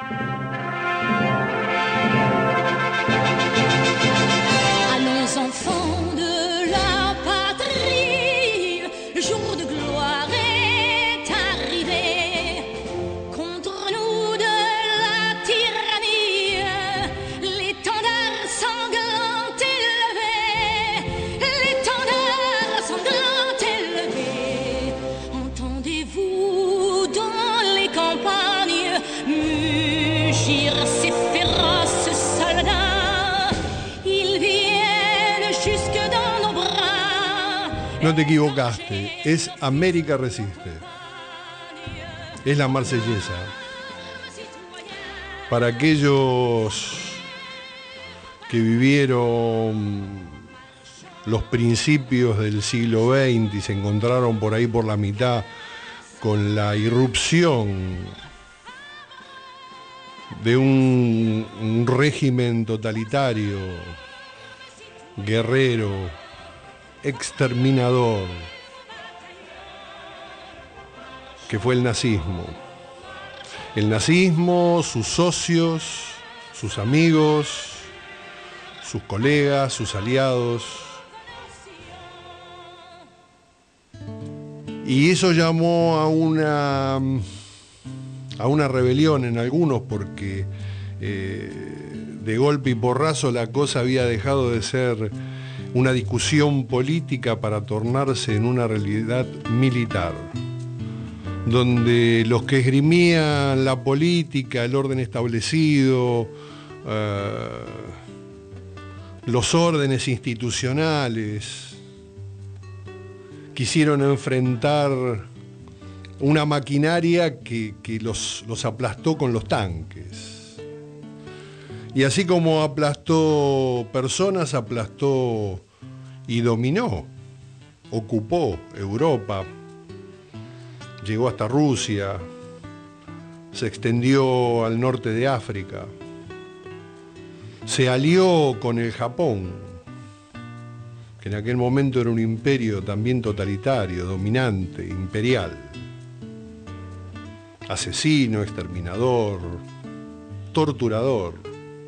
Allons enfants de la patrie, le jour de gloire est arrivé. Contre nous de la tyrannie, l'étendard sanglant élevé, l'étendard sanglant élevé. Entendez-vous dans les campagnes mugir ces féroces soldats? Ils viennent jusque dans nos bras. No te equivocaste, es América Resiste. Es la Marsellesa. Para aquellos que vivieron los principios del siglo XX y se encontraron por ahí por la mitad con la irrupción de un régimen totalitario, guerrero, exterminador, que fue el nazismo. El nazismo, sus socios, sus amigos, sus colegas, sus aliados. Y eso llamó a una rebelión en algunos, porque de golpe y porrazo la cosa había dejado de ser una discusión política para tornarse en una realidad militar, donde los que esgrimían la política, el orden establecido, los órdenes institucionales, quisieron enfrentar una maquinaria que los aplastó con los tanques. Y así como aplastó personas, aplastó y dominó, ocupó Europa, llegó hasta Rusia, se extendió al norte de África, se alió con el Japón, que en aquel momento era un imperio también totalitario, dominante, imperial, asesino, exterminador, torturador.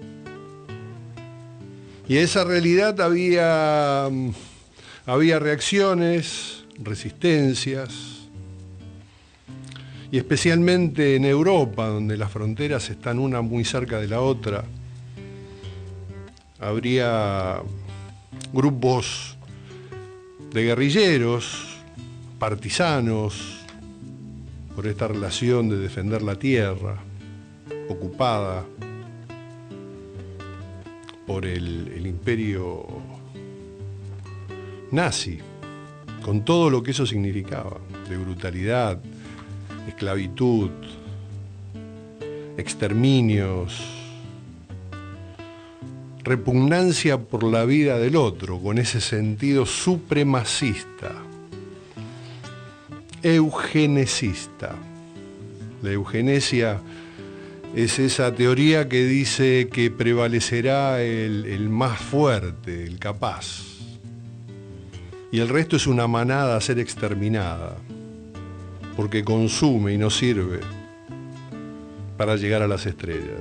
Y a esa realidad había reacciones, resistencias, y especialmente en Europa, donde las fronteras están una muy cerca de la otra, habría grupos de guerrilleros, partisanos, por esta relación de defender la tierra ocupada por el imperio nazi, con todo lo que eso significaba, de brutalidad, esclavitud, exterminios, repugnancia por la vida del otro, con ese sentido supremacista, eugenicista. La eugenesia es esa teoría que dice que prevalecerá el más fuerte, el capaz, y el resto es una manada a ser exterminada, porque consume y no sirve para llegar a las estrellas.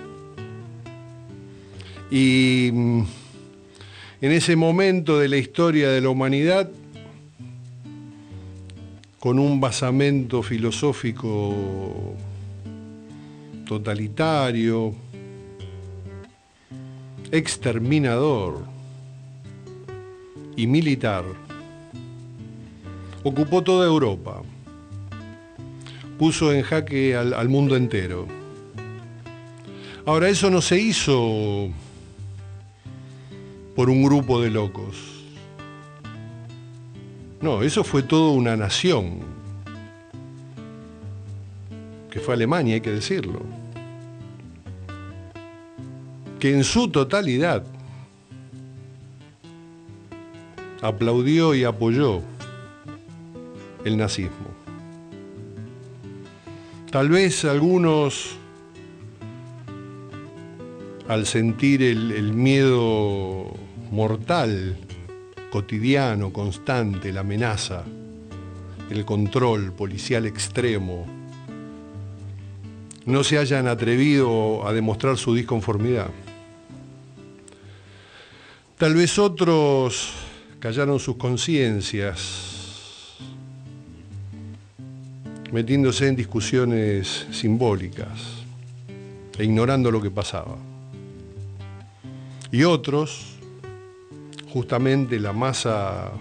Y en ese momento de la historia de la humanidad, con un basamento filosófico totalitario, exterminador y militar, ocupó toda Europa, puso en jaque al mundo entero. Ahora, eso no se hizo por un grupo de locos. No, eso fue toda una nación, que fue Alemania, hay que decirlo, que en su totalidad aplaudió y apoyó el nazismo. Tal vez algunos, al sentir el miedo mortal, cotidiano, constante, la amenaza, el control policial extremo, no se hayan atrevido a demostrar su disconformidad. Tal vez otros callaron sus conciencias, metiéndose en discusiones simbólicas e ignorando lo que pasaba. Y otros, justamente la masa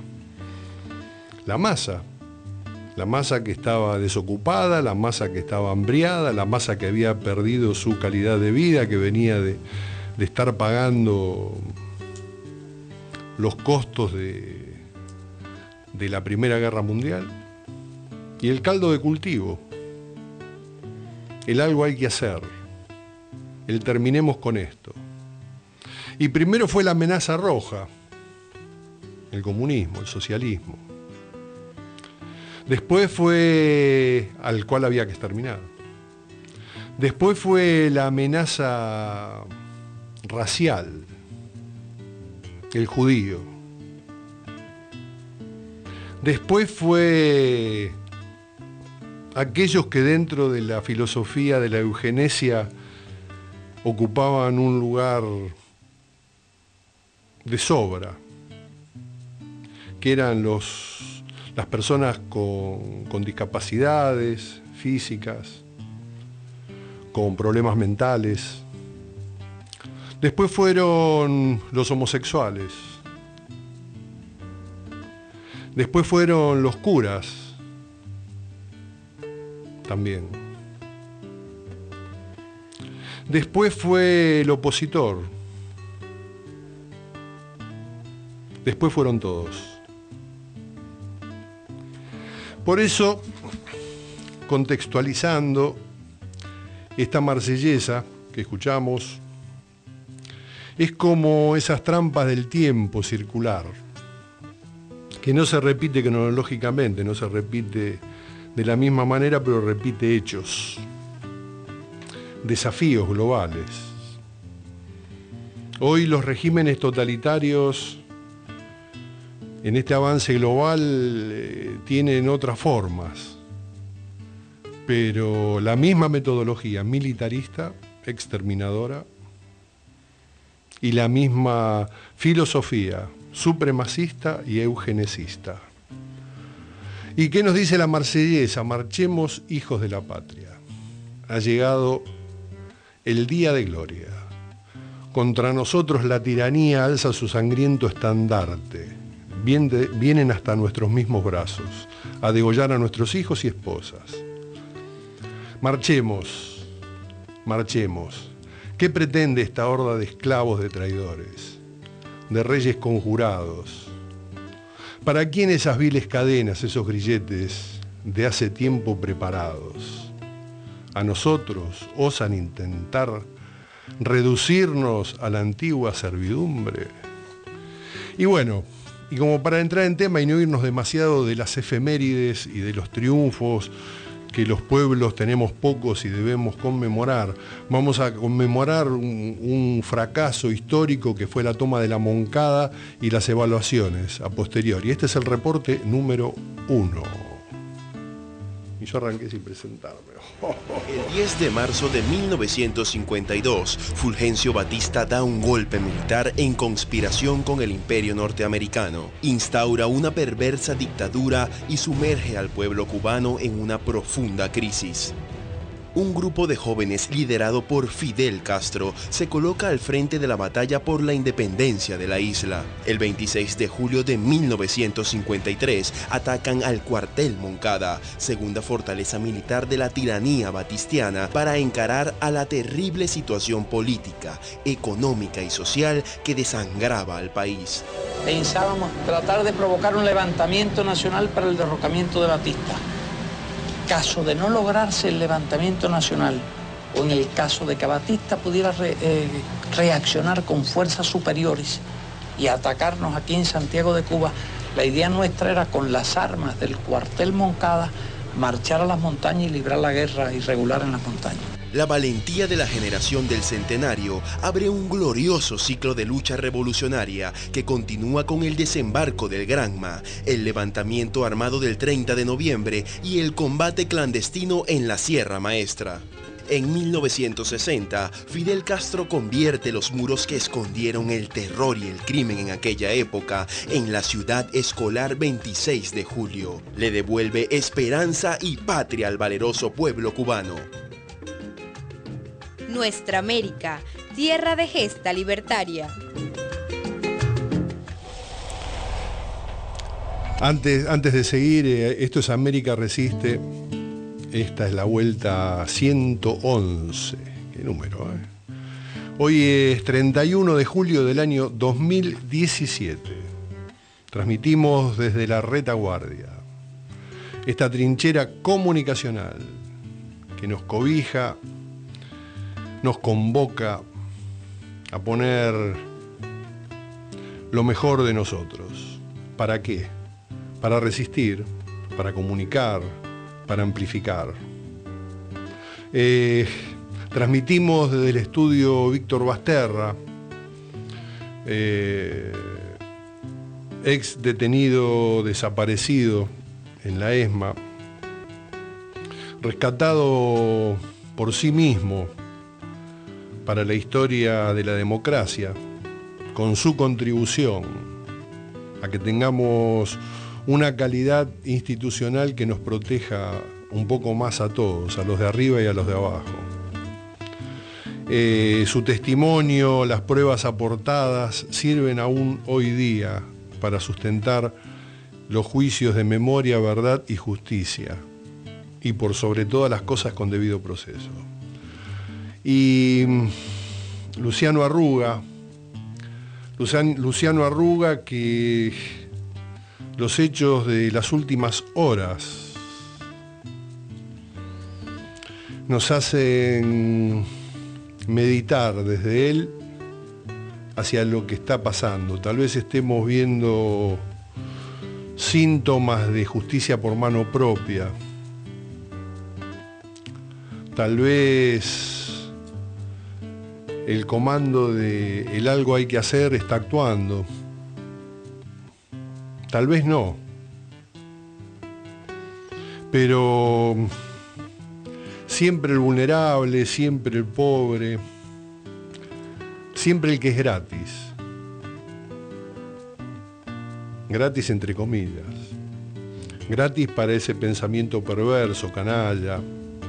que estaba desocupada, la masa que estaba hambriada, la masa que había perdido su calidad de vida, que venía de estar pagando los costos de la Primera Guerra Mundial, y el caldo de cultivo, el algo hay que hacer, el terminemos con esto. Y primero fue la amenaza roja, el comunismo, el socialismo. Después fue al cual había que exterminar. Después fue la amenaza racial, el judío. Después fue aquellos que dentro de la filosofía de la eugenesia ocupaban un lugar de sobra, que eran las personas con discapacidades físicas, con problemas mentales. Después fueron los homosexuales. Después fueron los curas, también. Después fue el opositor. Después fueron todos. Por eso, contextualizando esta marsellesa que escuchamos, es como esas trampas del tiempo circular, que no se repite cronológicamente, no se repite de la misma manera, pero repite hechos, desafíos globales. Hoy los regímenes totalitarios en este avance global tienen otras formas, pero la misma metodología militarista, exterminadora, y la misma filosofía supremacista y eugenesista. ¿Y qué nos dice la marsellesa? Marchemos, hijos de la patria. Ha llegado el día de gloria. Contra nosotros la tiranía alza su sangriento estandarte. Vienen hasta nuestros mismos brazos a degollar a nuestros hijos y esposas. Marchemos, marchemos. ¿Qué pretende esta horda de esclavos, de traidores, de reyes conjurados? ¿Para quién esas viles cadenas, esos grilletes de hace tiempo preparados? A nosotros osan intentar reducirnos a la antigua servidumbre. Y bueno, y como para entrar en tema y no irnos demasiado de las efemérides y de los triunfos que los pueblos tenemos pocos y debemos conmemorar, vamos a conmemorar un fracaso histórico que fue la toma de la Moncada y las evaluaciones a posteriori. Este es el reporte número 1. Y yo arranqué sin presentarme. El 10 de marzo de 1952, Fulgencio Batista da un golpe militar en conspiración con el Imperio norteamericano. Instaura una perversa dictadura y sumerge al pueblo cubano en una profunda crisis. Un grupo de jóvenes liderado por Fidel Castro se coloca al frente de la batalla por la independencia de la isla. El 26 de julio de 1953 atacan al cuartel Moncada, segunda fortaleza militar de la tiranía batistiana, para encarar a la terrible situación política, económica y social que desangraba al país. Pensábamos tratar de provocar un levantamiento nacional para el derrocamiento de Batista. Caso de no lograrse el levantamiento nacional, o en el caso de que Batista pudiera reaccionar con fuerzas superiores y atacarnos aquí en Santiago de Cuba, la idea nuestra era, con las armas del cuartel Moncada, marchar a las montañas y librar la guerra irregular en las montañas. La valentía de la generación del centenario abre un glorioso ciclo de lucha revolucionaria que continúa con el desembarco del Granma, el levantamiento armado del 30 de noviembre y el combate clandestino en la Sierra Maestra. En 1960, Fidel Castro convierte los muros que escondieron el terror y el crimen en aquella época en la ciudad escolar 26 de julio. Le devuelve esperanza y patria al valeroso pueblo cubano. Nuestra América, tierra de gesta libertaria. Antes de seguir, esto es América Resiste. Esta es la vuelta 111. Qué número, ¿eh? Hoy es 31 de julio del año 2017. Transmitimos desde la retaguardia. Esta trinchera comunicacional que nos cobija, nos convoca a poner lo mejor de nosotros. ¿Para qué? Para resistir, para comunicar, para amplificar. Transmitimos desde el estudio Víctor Basterra, ex detenido desaparecido en la ESMA, rescatado por sí mismo para la historia de la democracia, con su contribución a que tengamos una calidad institucional que nos proteja un poco más a todos, a los de arriba y a los de abajo. Su testimonio, las pruebas aportadas sirven aún hoy día para sustentar los juicios de memoria, verdad y justicia, y por sobre todas las cosas con debido proceso. Y Luciano Arruga, que los hechos de las últimas horas nos hacen meditar desde él hacia lo que está pasando. Tal vez estemos viendo síntomas de justicia por mano propia. Tal vez el comando de el algo hay que hacer está actuando. Tal vez no. Pero siempre el vulnerable, siempre el pobre, siempre el que es gratis. Gratis entre comillas. Gratis para ese pensamiento perverso, canalla,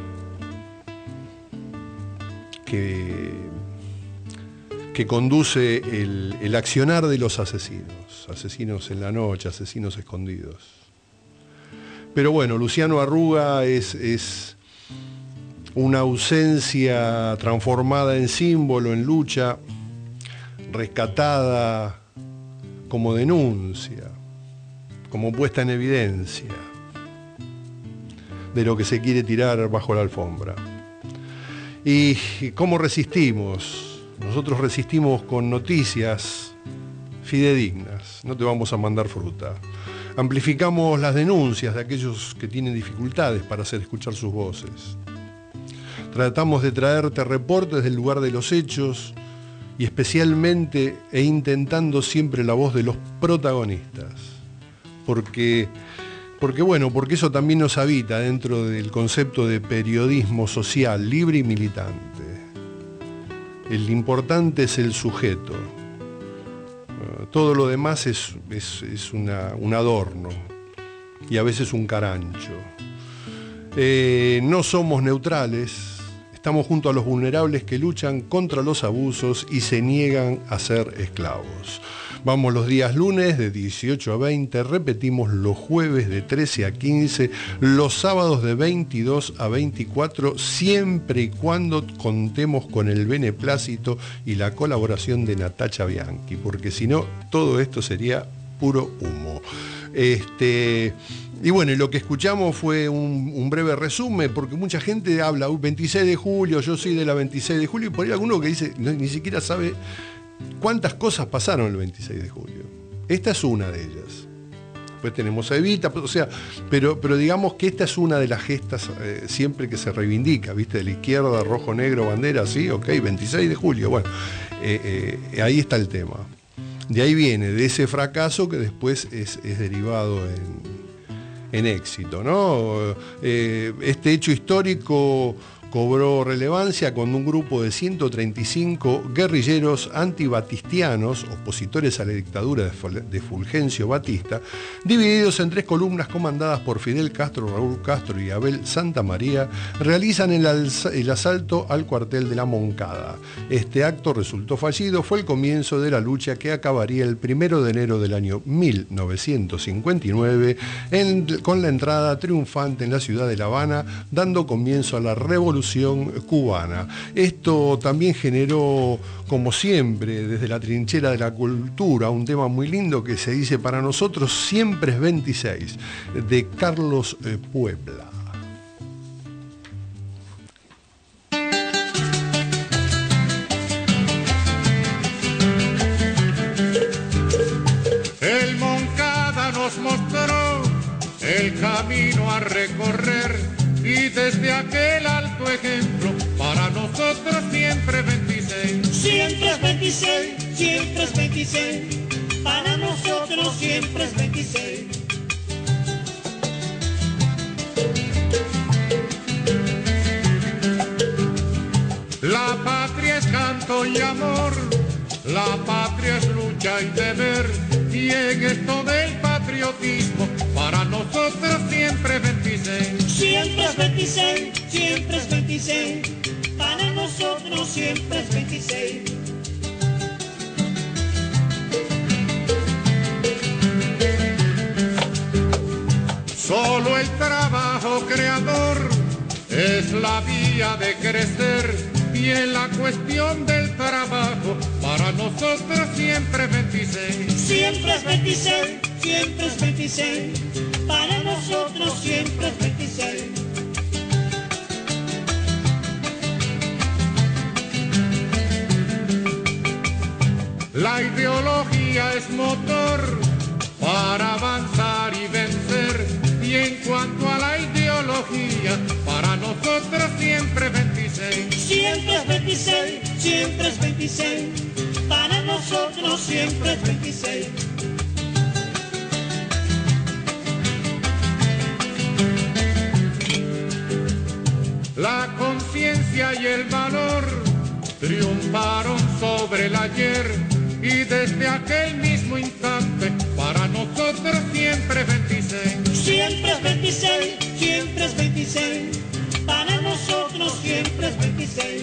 que conduce el accionar de los asesinos. Asesinos en la noche, asesinos escondidos. Pero bueno, Luciano Arruga es una ausencia transformada en símbolo, en lucha, rescatada como denuncia, como puesta en evidencia de lo que se quiere tirar bajo la alfombra. ¿Y cómo resistimos? Nosotros resistimos con noticias fidedignas, no te vamos a mandar fruta. Amplificamos las denuncias de aquellos que tienen dificultades para hacer escuchar sus voces. Tratamos de traerte reportes del lugar de los hechos y especialmente intentando siempre la voz de los protagonistas. Porque eso también nos habita dentro del concepto de periodismo social, libre y militante. El importante es el sujeto. Todo lo demás es un adorno y a veces un carancho. No somos neutrales, estamos junto a los vulnerables que luchan contra los abusos y se niegan a ser esclavos. Vamos los días lunes de 18 a 20, repetimos los jueves de 13 a 15, los sábados de 22 a 24, siempre y cuando contemos con el beneplácito y la colaboración de Natacha Bianchi, porque si no, todo esto sería puro humo. Y bueno, lo que escuchamos fue un breve resumen, porque mucha gente habla, 26 de julio, yo soy de la 26 de julio, y por ahí alguno que dice, ni siquiera sabe cuántas cosas pasaron el 26 de julio. Esta es una de ellas. Después tenemos a Evita, pero digamos que esta es una de las gestas siempre que se reivindica, ¿viste? De la izquierda, rojo, negro, bandera, sí, ok, 26 de julio, bueno, ahí está el tema. De ahí viene, de ese fracaso que después es derivado en éxito, ¿no? Este hecho histórico cobró relevancia cuando un grupo de 135 guerrilleros antibatistianos, opositores a la dictadura de Fulgencio Batista, divididos en 3 columnas comandadas por Fidel Castro, Raúl Castro y Abel Santamaría, realizan el asalto al cuartel de la Moncada. Este acto resultó fallido, fue el comienzo de la lucha que acabaría el 1 de enero del año 1959 con la entrada triunfante en la ciudad de La Habana, dando comienzo a la revolución cubana. Esto también generó, como siempre, desde la trinchera de la cultura, un tema muy lindo que se dice: para nosotros siempre es 26, de Carlos Puebla. El Moncada nos mostró el camino a recorrer, y desde aquel alto ejemplo, para nosotros siempre 26. Siempre es 26, siempre es 26, para nosotros siempre es 26. La patria es canto y amor, la patria es lucha y deber, y en esto del patriotismo, para nosotros siempre 26. Siempre es 26, siempre es 26, para nosotros siempre es 26. Solo el trabajo creador es la vía de crecer, y en la cuestión del trabajo, para nosotros siempre 26. Siempre es 26, siempre es 26, para nosotros siempre es 26. La ideología es motor para avanzar y vencer, y en cuanto a la ideología, para nosotros siempre 26. Siempre es 26, siempre es 26, para nosotros siempre es 26. La conciencia y el valor triunfaron sobre el ayer, y desde aquel mismo instante, para nosotros siempre 26. Siempre es 26, siempre es 26, para nosotros siempre es 26.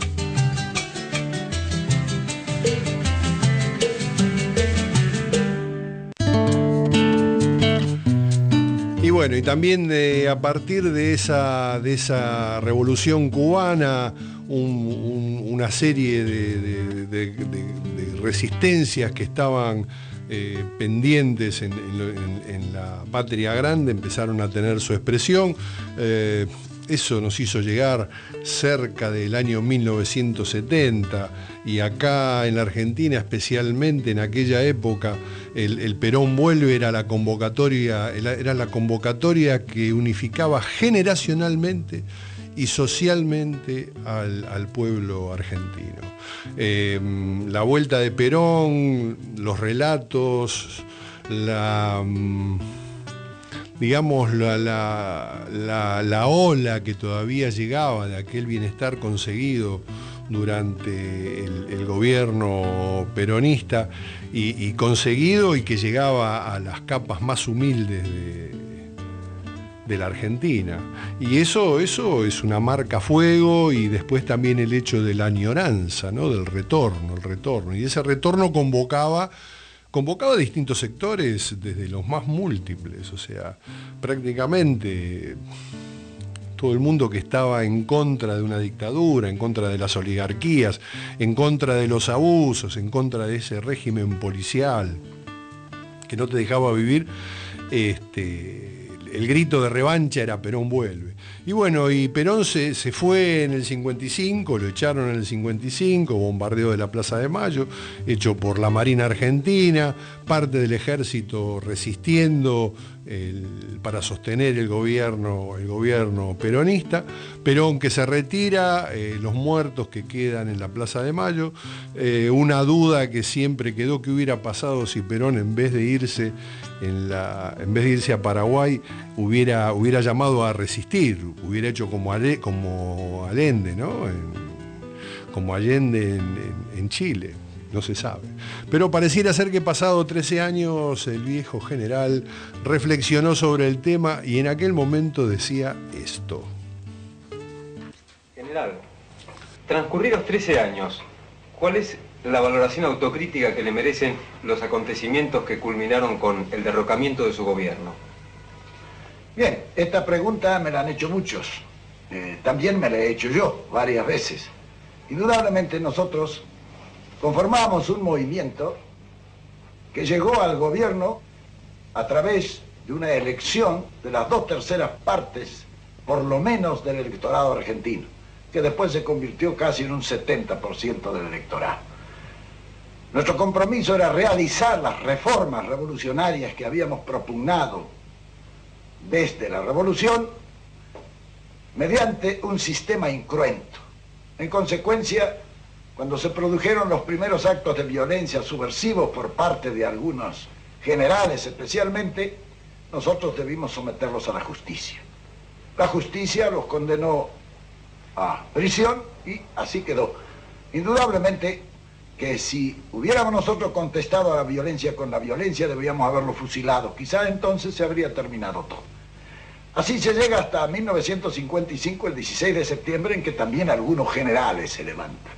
Y bueno, y también a partir de esa revolución cubana, una serie de resistencias que estaban pendientes en la patria grande empezaron a tener su expresión. Eso nos hizo llegar cerca del año 1970, y acá en la Argentina, especialmente en aquella época, el Perón vuelve, era la convocatoria que unificaba generacionalmente y socialmente al pueblo argentino. La vuelta de Perón, los relatos, la ola que todavía llegaba de aquel bienestar conseguido durante el gobierno peronista y conseguido, y que llegaba a las capas más humildes de la Argentina. Y eso es una marca a fuego, y después también el hecho de la añoranza, ¿no? Del retorno. Y ese retorno convocaba a distintos sectores, desde los más múltiples, o sea, prácticamente todo el mundo que estaba en contra de una dictadura, en contra de las oligarquías, en contra de los abusos, en contra de ese régimen policial que no te dejaba vivir. El grito de revancha era: Perón vuelve. Y bueno, y Perón se fue en el 55, lo echaron en el 55, bombardeo de la Plaza de Mayo, hecho por la Marina Argentina, parte del ejército resistiendo para sostener el gobierno peronista. Perón que se retira, los muertos que quedan en la Plaza de Mayo, una duda que siempre quedó: qué hubiera pasado si Perón, en vez de irse a Paraguay, hubiera llamado a resistir, hubiera hecho como Allende, ¿no? Como Allende en Chile. No se sabe. Pero pareciera ser que pasado 13 años el viejo general reflexionó sobre el tema y en aquel momento decía esto. General, transcurridos 13 años, ¿cuál es la valoración autocrítica que le merecen los acontecimientos que culminaron con el derrocamiento de su gobierno? Bien, esta pregunta me la han hecho muchos. También me la he hecho yo varias veces. Indudablemente nosotros conformamos un movimiento que llegó al gobierno a través de una elección de las 2/3 partes, por lo menos, del electorado argentino, que después se convirtió casi en un 70% del electorado. Nuestro compromiso era realizar las reformas revolucionarias que habíamos propugnado desde la revolución mediante un sistema incruento. En consecuencia, cuando se produjeron los primeros actos de violencia subversivos por parte de algunos generales especialmente, nosotros debimos someterlos a la justicia. La justicia los condenó a prisión y así quedó. Indudablemente que si hubiéramos nosotros contestado a la violencia con la violencia, debíamos haberlo fusilado. Quizá entonces se habría terminado todo. Así se llega hasta 1955, el 16 de septiembre, en que también algunos generales se levantan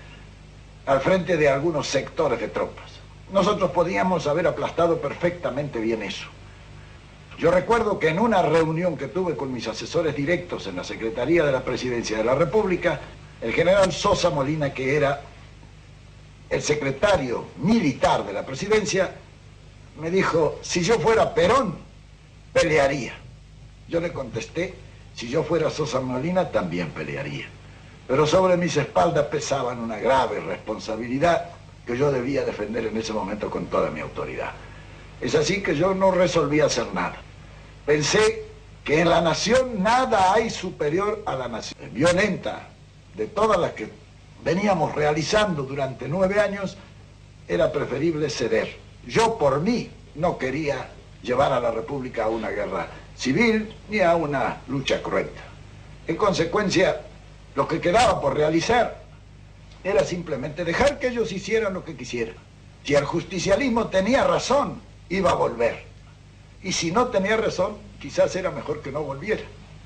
al frente de algunos sectores de tropas. Nosotros podíamos haber aplastado perfectamente bien eso. Yo recuerdo que en una reunión que tuve con mis asesores directos en la Secretaría de la Presidencia de la República, el general Sosa Molina, que era el secretario militar de la Presidencia, me dijo: si yo fuera Perón, pelearía. Yo le contesté: si yo fuera Sosa Molina, también pelearía. Pero sobre mis espaldas pesaban una grave responsabilidad que yo debía defender en ese momento con toda mi autoridad. Es así que yo no resolví hacer nada. Pensé que en la nación nada hay superior a la nación violenta. De todas las que veníamos realizando durante 9 años, era preferible ceder. Yo por mí no quería llevar a la República a una guerra civil ni a una lucha cruenta. En consecuencia, lo que quedaba por realizar era simplemente dejar que ellos hicieran lo que quisieran. Si el justicialismo tenía razón, iba a volver. Y si no tenía razón, quizás era mejor que no volviera.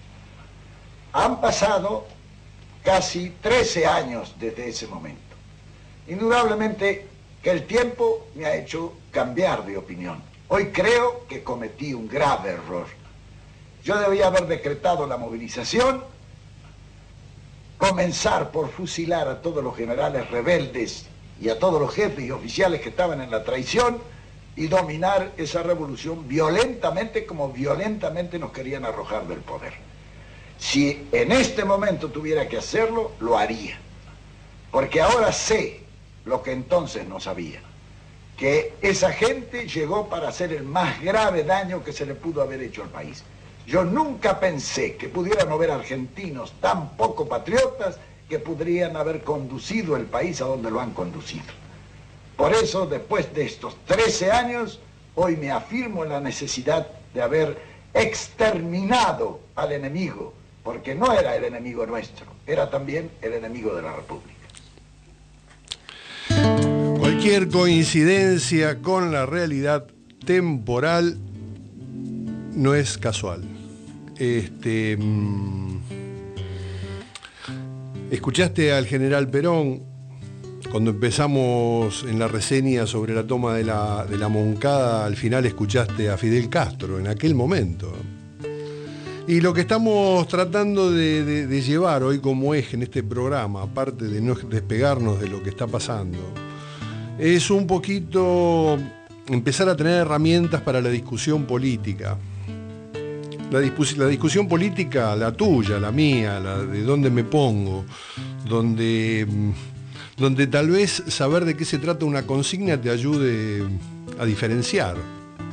Han pasado casi 13 años desde ese momento. Indudablemente que el tiempo me ha hecho cambiar de opinión. Hoy creo que cometí un grave error. Yo debía haber decretado la movilización, comenzar por fusilar a todos los generales rebeldes y a todos los jefes y oficiales que estaban en la traición y dominar esa revolución violentamente, como violentamente nos querían arrojar del poder. Si en este momento tuviera que hacerlo, lo haría. Porque ahora sé lo que entonces no sabía, que esa gente llegó para hacer el más grave daño que se le pudo haber hecho al país. Yo nunca pensé que pudieran haber argentinos tan poco patriotas que podrían haber conducido el país a donde lo han conducido. Por eso, después de estos 13 años, hoy me afirmo en la necesidad de haber exterminado al enemigo, porque no era el enemigo nuestro, era también el enemigo de la República. Cualquier coincidencia con la realidad temporal no es casual. Escuchaste al general Perón cuando empezamos en la reseña sobre la toma de la Moncada. Al final escuchaste a Fidel Castro en aquel momento. Y lo que estamos tratando de llevar hoy como eje en este programa, aparte de no despegarnos de lo que está pasando, es un poquito empezar a tener herramientas para la discusión política. La discusión política, la tuya, la mía, la de dónde me pongo, donde tal vez saber de qué se trata una consigna te ayude a diferenciar.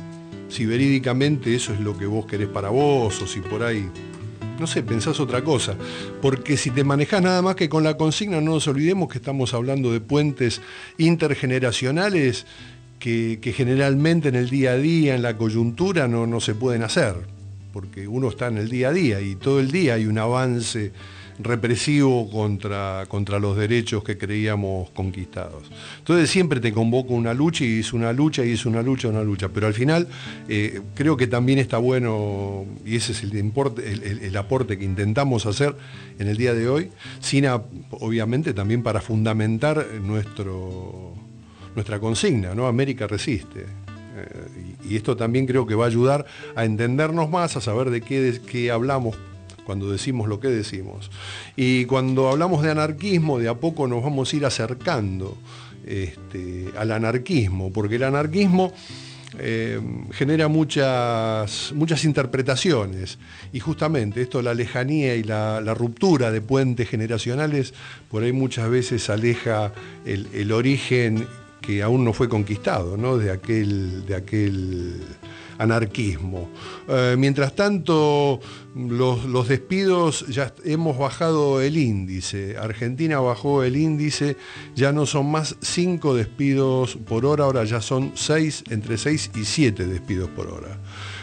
si verídicamente eso es lo que vos querés para vos, o si por ahí, no sé, pensás otra cosa. Porque si te manejás nada más que con la consigna, no nos olvidemos que estamos hablando de puentes intergeneracionales que generalmente en el día a día, en la coyuntura, no se pueden hacer, porque uno está en el día a día y todo el día hay un avance represivo contra los derechos que creíamos conquistados. Entonces siempre te convoco una lucha y es una lucha y es una lucha, pero al final creo que también está bueno, y ese es el aporte que intentamos hacer en el día de hoy, obviamente también para fundamentar nuestra consigna, ¿no? América resiste. Y esto también creo que va a ayudar a entendernos más, a saber de qué hablamos cuando decimos lo que decimos. Y cuando hablamos de anarquismo, de a poco nos vamos a ir acercando al anarquismo, porque el anarquismo genera muchas interpretaciones, y justamente esto, la lejanía y la ruptura de puentes generacionales, por ahí muchas veces aleja el origen que aún no fue conquistado, ¿no? de aquel anarquismo. Mientras tanto, los despidos, ya hemos bajado el índice. Argentina bajó el índice, ya no son más 5 despidos por hora, ahora ya son entre 6 y 7 despidos por hora.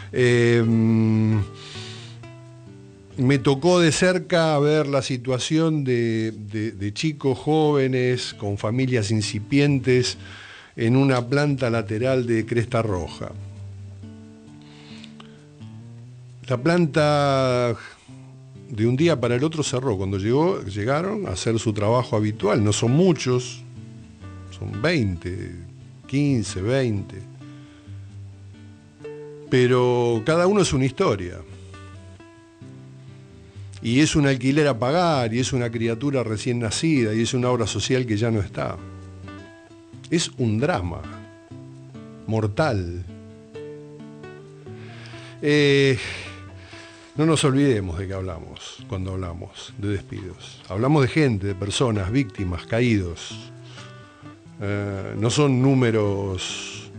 Me tocó de cerca ver la situación de chicos jóvenes con familias incipientes en una planta lateral de Cresta Roja. La planta de un día para el otro cerró. Cuando llegaron a hacer su trabajo habitual, no son muchos, son 20, 15, 20. Pero cada uno es una historia. Y es un alquiler a pagar, y es una criatura recién nacida, y es una obra social que ya no está. Es un drama mortal. No nos olvidemos de qué hablamos cuando hablamos de despidos. Hablamos de gente, de personas, víctimas, caídos. No son números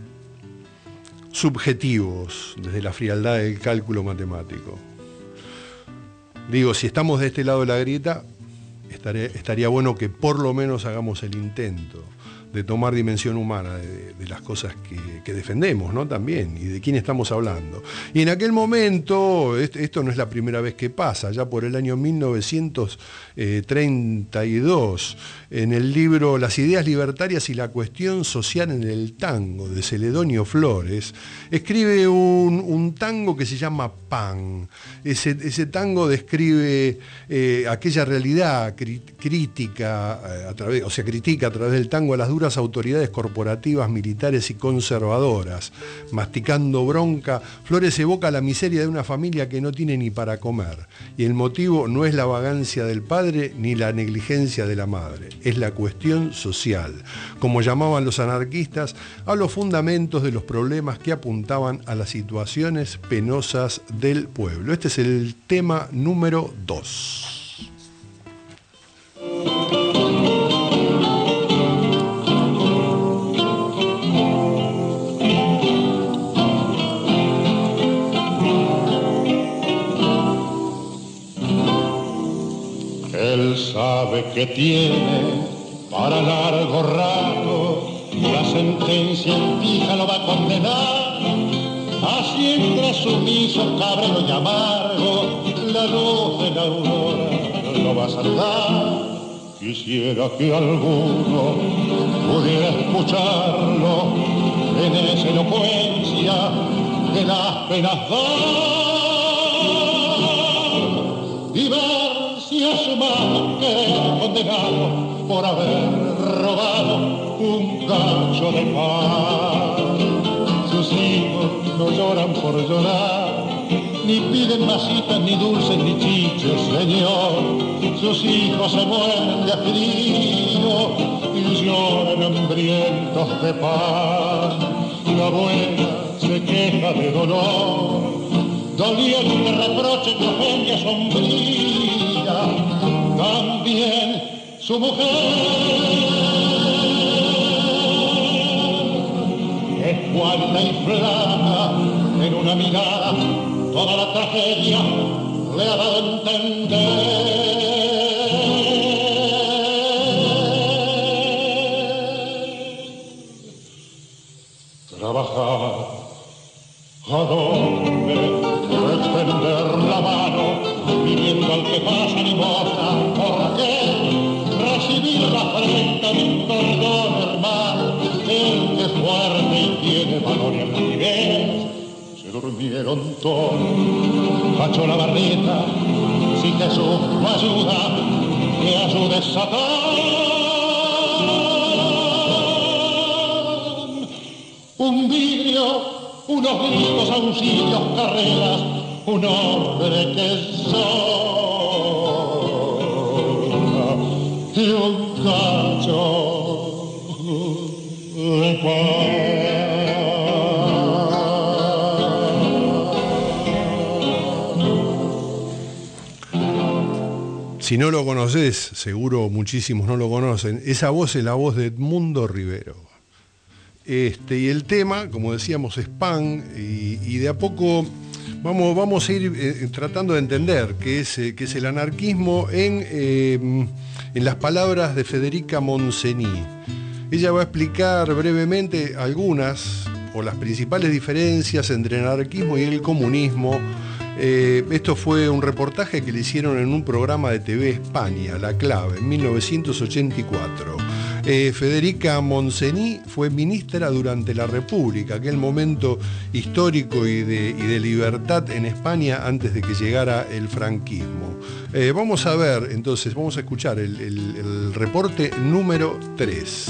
subjetivos desde la frialdad del cálculo matemático. Digo, si estamos de este lado de la grieta, estaría bueno que por lo menos hagamos el intento de tomar dimensión humana de las cosas que defendemos, ¿no? También, y de quién estamos hablando. Y en aquel momento, esto no es la primera vez que pasa, ya por el año 1932, en el libro Las ideas libertarias y la cuestión social en el tango, de Celedonio Flores, escribe un tango que se llama Pan. Ese tango describe aquella realidad critica a través del tango a las duras autoridades corporativas, militares y conservadoras. Masticando bronca, Flores evoca la miseria de una familia que no tiene ni para comer. Y el motivo no es la vagancia del padre ni la negligencia de la madre, es la cuestión social, como llamaban los anarquistas a los fundamentos de los problemas que apuntaban a las situaciones penosas del pueblo. Este es el tema número 2. Él sabe que tiene para largo rato, la sentencia en fija lo va a condenar. Así entre sumiso, cabrero y amargo, la luz de la aurora lo va a saludar. Quisiera que alguno pudiera escucharlo en esa elocuencia que las penas dan y ver si a su madre queda condenado por haber robado un cacho de pan. Sus hijos no lloran por llorar, ni piden masitas, ni dulces, ni chichos, señor. Sus hijos se mueren de frío y lloran hambrientos de pan. La abuela se queja de dolor, doliente reproche que ofende sombría. También su mujer es guarda y flaca, en una mirada toda la tragedia le ha dado a entender. Trabajar, ¿a dónde? Extender la mano, pidiendo al que pasa limosna. ¿Por qué? Recibir la afrenta de un perdón, hermano. El que es fuerte y tiene valor y altivez. Se durmieron todos, Pacho la barrita. Si Jesús no ayuda, que ayude Satán. Un vidrio, unos gritos, auxilios, carreras, un hombre que sola y un cacho de pan. Si no lo conocés, seguro muchísimos no lo conocen, esa voz es la voz de Edmundo Rivero. Y el tema, como decíamos, es pan, y de a poco vamos a ir tratando de entender qué es el anarquismo en las palabras de Federica Montseny. Ella va a explicar brevemente algunas o las principales diferencias entre el anarquismo y el comunismo. Esto fue un reportaje que le hicieron en un programa de TV España, La Clave, en 1984. Federica Montseny fue ministra durante la República, aquel momento histórico y de libertad en España antes de que llegara el franquismo. Vamos a ver, entonces, vamos a escuchar el reporte número 3.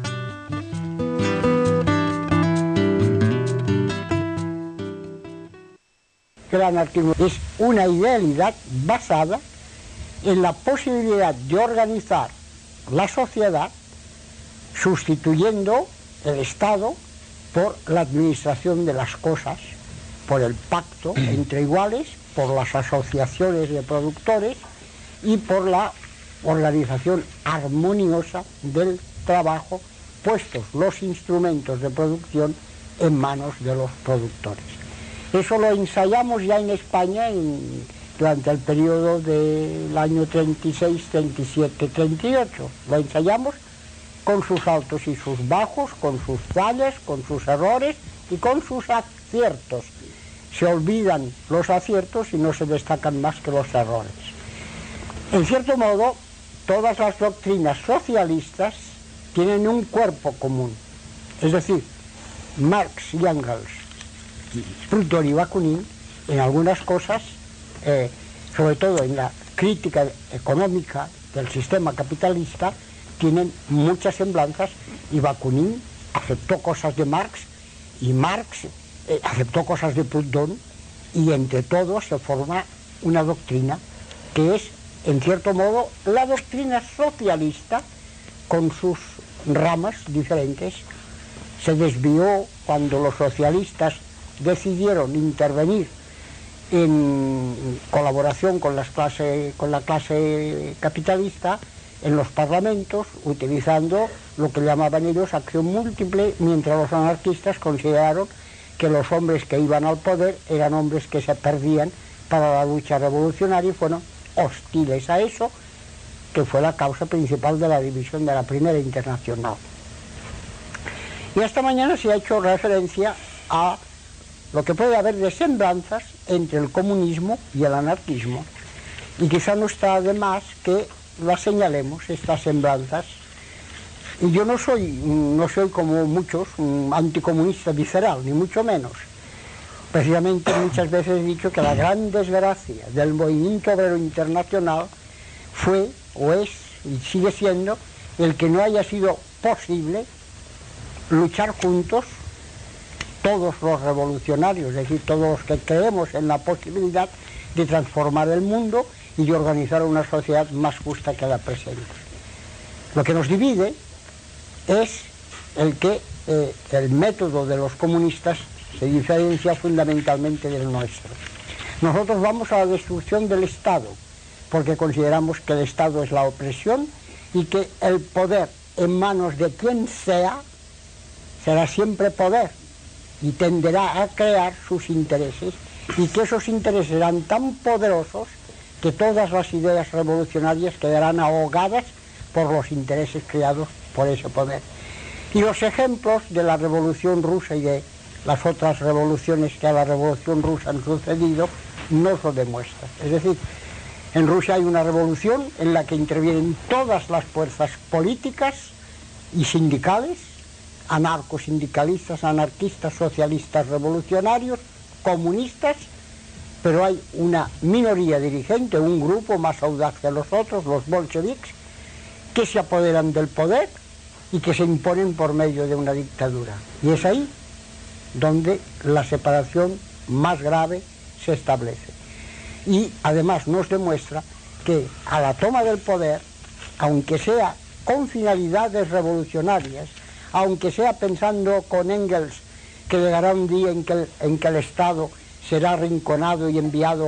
El anarquismo es una idealidad basada en la posibilidad de organizar la sociedad sustituyendo el Estado por la administración de las cosas, por el pacto entre iguales, por las asociaciones de productores y por la organización armoniosa del trabajo, puestos los instrumentos de producción en manos de los productores. Eso lo ensayamos ya en España durante el periodo del año 36, 37, 38. Lo ensayamos con sus altos y sus bajos, con sus fallas, con sus errores y con sus aciertos. Se olvidan los aciertos y no se destacan más que los errores. En cierto modo, todas las doctrinas socialistas tienen un cuerpo común. Es decir, Marx y Engels, Proudhon y Bakunin, en algunas cosas, sobre todo en la crítica económica del sistema capitalista, tienen muchas semblanzas, y Bakunin aceptó cosas de Marx y Marx aceptó cosas de Proudhon, y entre todos se forma una doctrina que es, en cierto modo, la doctrina socialista con sus ramas diferentes. Se desvió cuando los socialistas decidieron intervenir en colaboración con la clase capitalista en los parlamentos, utilizando lo que llamaban ellos acción múltiple, mientras los anarquistas consideraron que los hombres que iban al poder eran hombres que se perdían para la lucha revolucionaria y fueron hostiles a eso, que fue la causa principal de la división de la Primera Internacional. Y esta mañana se ha hecho referencia a lo que puede haber de semblanzas entre el comunismo y el anarquismo, y quizá no está de más que las señalemos, estas semblanzas. Y yo no soy como muchos un anticomunista visceral, ni mucho menos. Precisamente muchas veces he dicho que la gran desgracia del movimiento obrero internacional fue, o es, y sigue siendo, el que no haya sido posible luchar juntos todos los revolucionarios, es decir, todos los que creemos en la posibilidad de transformar el mundo y de organizar una sociedad más justa que la presente. Lo que nos divide es el método de los comunistas se diferencia fundamentalmente del nuestro. Nosotros vamos a la destrucción del Estado, porque consideramos que el Estado es la opresión y que el poder en manos de quien sea será siempre poder, y tenderá a crear sus intereses, y que esos intereses serán tan poderosos que todas las ideas revolucionarias quedarán ahogadas por los intereses creados por ese poder. Y los ejemplos de la Revolución Rusa y de las otras revoluciones que a la Revolución Rusa han sucedido nos lo demuestran. Es decir, en Rusia hay una revolución en la que intervienen todas las fuerzas políticas y sindicales, anarcosindicalistas, anarquistas, socialistas, revolucionarios, comunistas, pero hay una minoría dirigente, un grupo más audaz que los otros, los bolcheviques, que se apoderan del poder y que se imponen por medio de una dictadura. Y es ahí donde la separación más grave se establece. Y además nos demuestra que a la toma del poder, aunque sea con finalidades revolucionarias, aunque sea pensando con Engels que llegará un día en que el Estado será arrinconado y enviado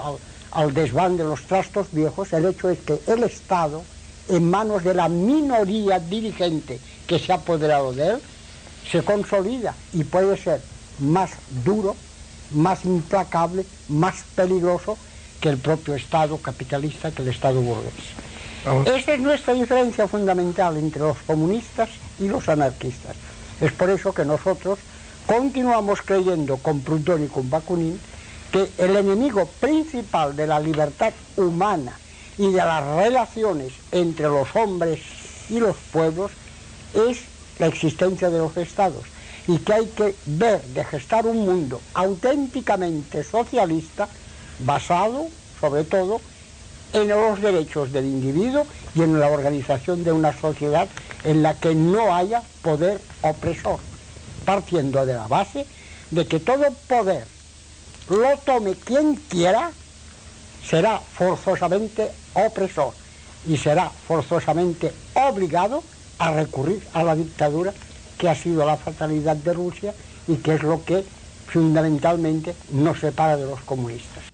al desván de los trastos viejos, el hecho es que el Estado, en manos de la minoría dirigente que se ha apoderado de él, se consolida y puede ser más duro, más implacable, más peligroso que el propio Estado capitalista, que el Estado burgués. Esa es nuestra diferencia fundamental entre los comunistas y los anarquistas. Es por eso que nosotros continuamos creyendo con Proudhon y con Bakunin que el enemigo principal de la libertad humana y de las relaciones entre los hombres y los pueblos es la existencia de los estados, y que hay que ver de gestar un mundo auténticamente socialista basado sobre todo en los derechos del individuo y en la organización de una sociedad en la que no haya poder opresor, partiendo de la base de que todo poder lo tome quien quiera, será forzosamente opresor y será forzosamente obligado a recurrir a la dictadura, que ha sido la fatalidad de Rusia y que es lo que fundamentalmente nos separa de los comunistas.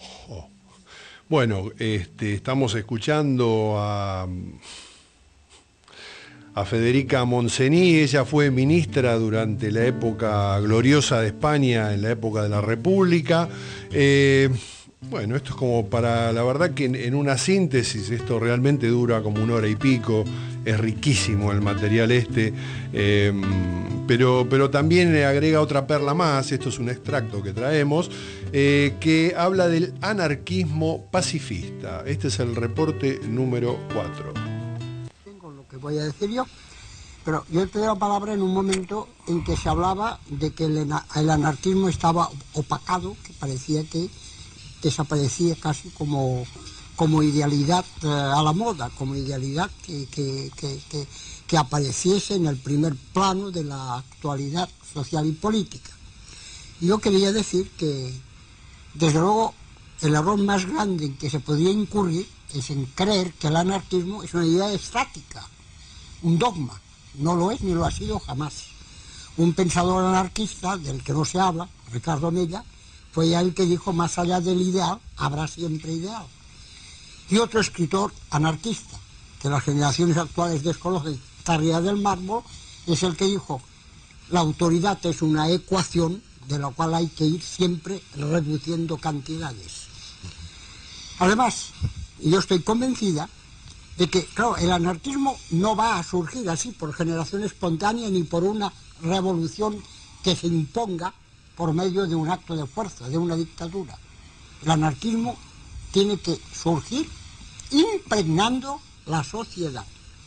Bueno, estamos escuchando a Federica Montseny. Ella fue ministra durante la época gloriosa de España, en la época de la República. Bueno, esto es como para, la verdad que en una síntesis, esto realmente dura como 1 hora y pico, es riquísimo el material pero también le agrega otra perla más. Esto es un extracto que traemos, que habla del anarquismo pacifista. Este es el reporte número 4. Tengo lo que voy a decir yo, pero yo te doy la palabra en un momento en que se hablaba de que el anarquismo estaba opacado, que parecía que desaparecía casi como idealidad a la moda, como idealidad que apareciese en el primer plano de la actualidad social y política. Y yo quería decir que, desde luego, el error más grande en que se podría incurrir es en creer que el anarquismo es una idea estática, un dogma. No lo es ni lo ha sido jamás. Un pensador anarquista, del que no se habla, Ricardo Mella, fue el que dijo: más allá del ideal, habrá siempre ideal. Y otro escritor anarquista, que las generaciones actuales desconocen, Tarria del Mármol, es el que dijo: la autoridad es una ecuación de la cual hay que ir siempre reduciendo cantidades. Además, yo estoy convencida de que, claro, el anarquismo no va a surgir así por generación espontánea ni por una revolución que se imponga por medio de un acto de fuerza, de una dictadura. El anarquismo tiene que surgir impregnando la sociedad.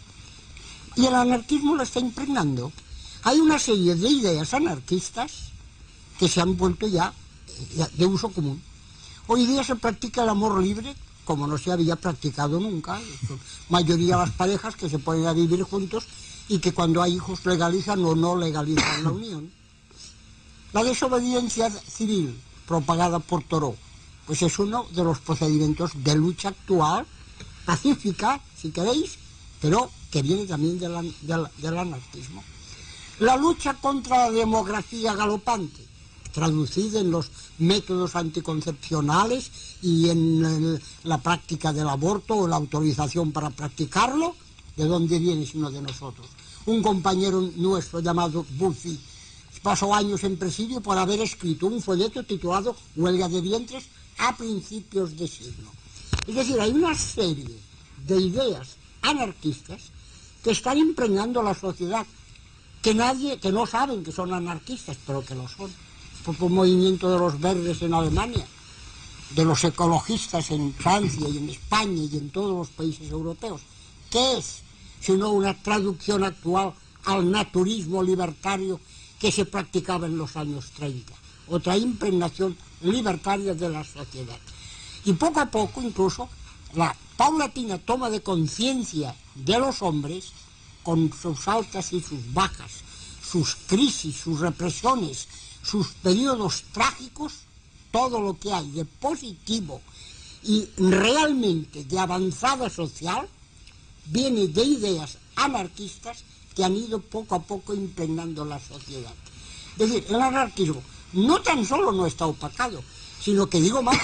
Y el anarquismo lo está impregnando. Hay una serie de ideas anarquistas que se han vuelto ya de uso común. Hoy día se practica el amor libre como no se había practicado nunca. La mayoría de las parejas que se ponen a vivir juntos y que cuando hay hijos legalizan o no legalizan la unión. La desobediencia civil propagada por Thoreau, pues es uno de los procedimientos de lucha actual, pacífica, si queréis, pero que viene también del anarquismo. La lucha contra la demografía galopante, traducida en los métodos anticoncepcionales y en la práctica del aborto o la autorización para practicarlo, ¿de dónde viene sino de nosotros? Un compañero nuestro llamado Buffy pasó años en presidio por haber escrito un folleto titulado Huelga de vientres a principios de siglo. Es decir, hay una serie de ideas anarquistas que están impregnando la sociedad, que no saben que son anarquistas, pero que lo son. Por un movimiento de los verdes en Alemania, de los ecologistas en Francia y en España y en todos los países europeos. ¿Qué es sino una traducción actual al naturismo libertario que se practicaba en los años 30? Otra impregnación libertaria de la sociedad. Y poco a poco, incluso, la paulatina toma de conciencia de los hombres, con sus altas y sus bajas, sus crisis, sus represiones, sus periodos trágicos, todo lo que hay de positivo y realmente de avanzada social, viene de ideas anarquistas que han ido poco a poco impregnando la sociedad. Es decir, el anarquismo no tan solo no está opacado, sino que digo más,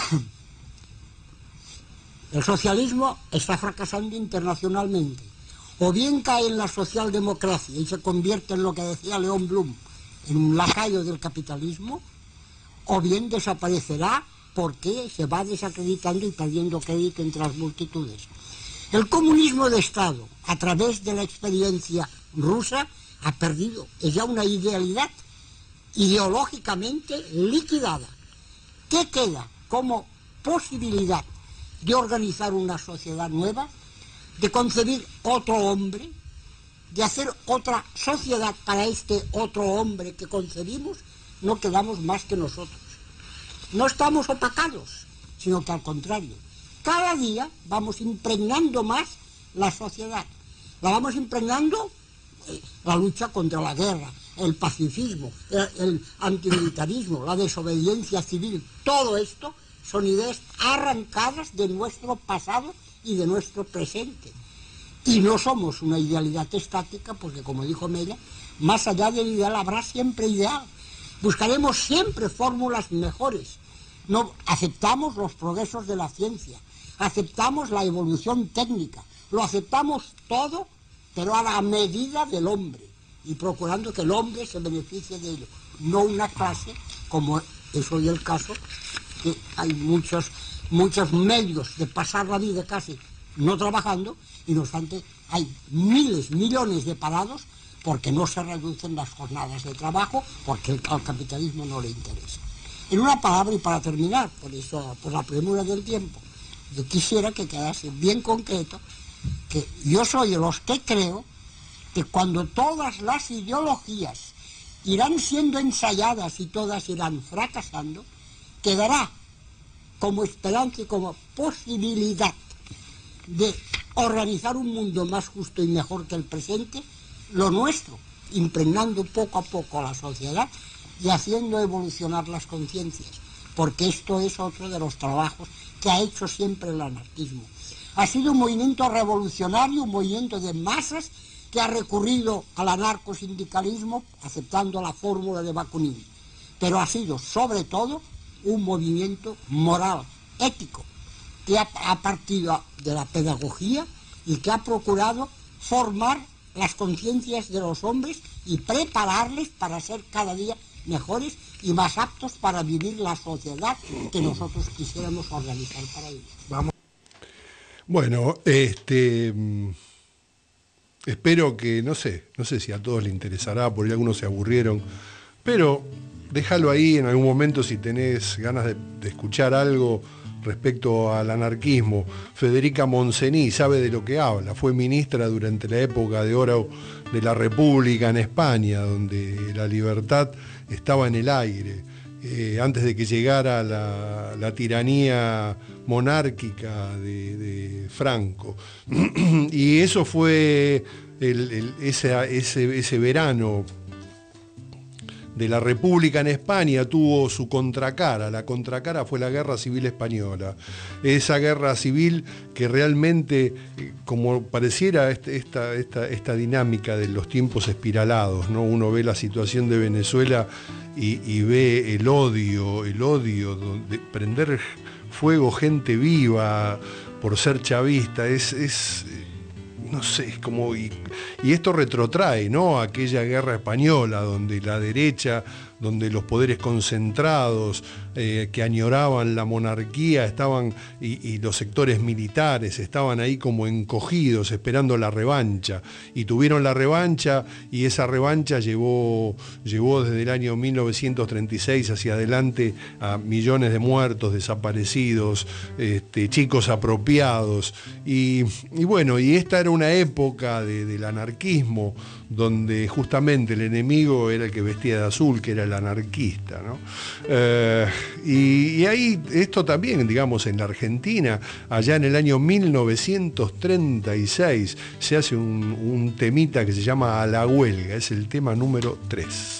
el socialismo está fracasando internacionalmente. O bien cae en la socialdemocracia y se convierte en lo que decía León Blum, en un lacayo del capitalismo, o bien desaparecerá porque se va desacreditando y perdiendo crédito entre las multitudes. El comunismo de Estado, a través de la experiencia rusa, ha perdido, es ya una idealidad ideológicamente liquidada. ¿Qué queda como posibilidad de organizar una sociedad nueva, de concebir otro hombre, de hacer otra sociedad para este otro hombre que concebimos? No quedamos más que nosotros. No estamos opacados, sino que al contrario, cada día vamos impregnando más la sociedad. La vamos impregnando la lucha contra la guerra, el pacifismo, el antimilitarismo, la desobediencia civil. Todo esto son ideas arrancadas de nuestro pasado y de nuestro presente. Y no somos una idealidad estática, porque como dijo Mella, más allá del ideal habrá siempre ideal. Buscaremos siempre fórmulas mejores. No aceptamos los progresos de la ciencia, aceptamos la evolución técnica, lo aceptamos todo, pero a la medida del hombre, y procurando que el hombre se beneficie de ello, no una clase, como es hoy el caso, que hay muchos medios de pasar la vida casi no trabajando, y no obstante hay miles, millones de parados porque no se reducen las jornadas de trabajo, porque al capitalismo no le interesa. En una palabra, y para terminar, por la premura del tiempo, yo quisiera que quedase bien concreto que yo soy de los que creo que cuando todas las ideologías irán siendo ensayadas y todas irán fracasando, quedará como esperanza y como posibilidad de organizar un mundo más justo y mejor que el presente, lo nuestro, impregnando poco a poco a la sociedad y haciendo evolucionar las conciencias, porque esto es otro de los trabajos que ha hecho siempre el anarquismo. Ha sido un movimiento revolucionario, un movimiento de masas que ha recurrido al anarcosindicalismo aceptando la fórmula de Bakunin, pero ha sido sobre todo un movimiento moral, ético, que ha partido de la pedagogía y que ha procurado formar las conciencias de los hombres y prepararles para ser cada día mejores y más aptos para vivir la sociedad que nosotros quisiéramos organizar para ellos. Vamos. Bueno, espero que, no sé si a todos les interesará, porque algunos se aburrieron, pero déjalo ahí en algún momento si tenés ganas de escuchar algo respecto al anarquismo. Federica Montseny sabe de lo que habla, fue ministra durante la época de oro de la República en España, donde la libertad estaba en el aire, antes de que llegara la tiranía monárquica de Franco. Y eso fue ese verano de la República en España tuvo su contracara. La contracara fue la Guerra Civil Española. Esa guerra civil que realmente, como pareciera esta dinámica de los tiempos espiralados, ¿no? Uno ve la situación de Venezuela y ve el odio de prender fuego gente viva por ser chavista. Es no sé, como y esto retrotrae, ¿no?, a aquella guerra española donde la derecha, donde los poderes concentrados que añoraban la monarquía estaban, y los sectores militares estaban ahí como encogidos esperando la revancha, y tuvieron la revancha, y esa revancha llevó desde el año 1936 hacia adelante a millones de muertos, desaparecidos, chicos apropiados, y bueno, y esta era una época del anarquismo donde justamente el enemigo era el que vestía de azul, que era el anarquista, ¿no? Y ahí, esto también, digamos, en la Argentina, allá en el año 1936, se hace un temita que se llama A la huelga, es el tema número 3.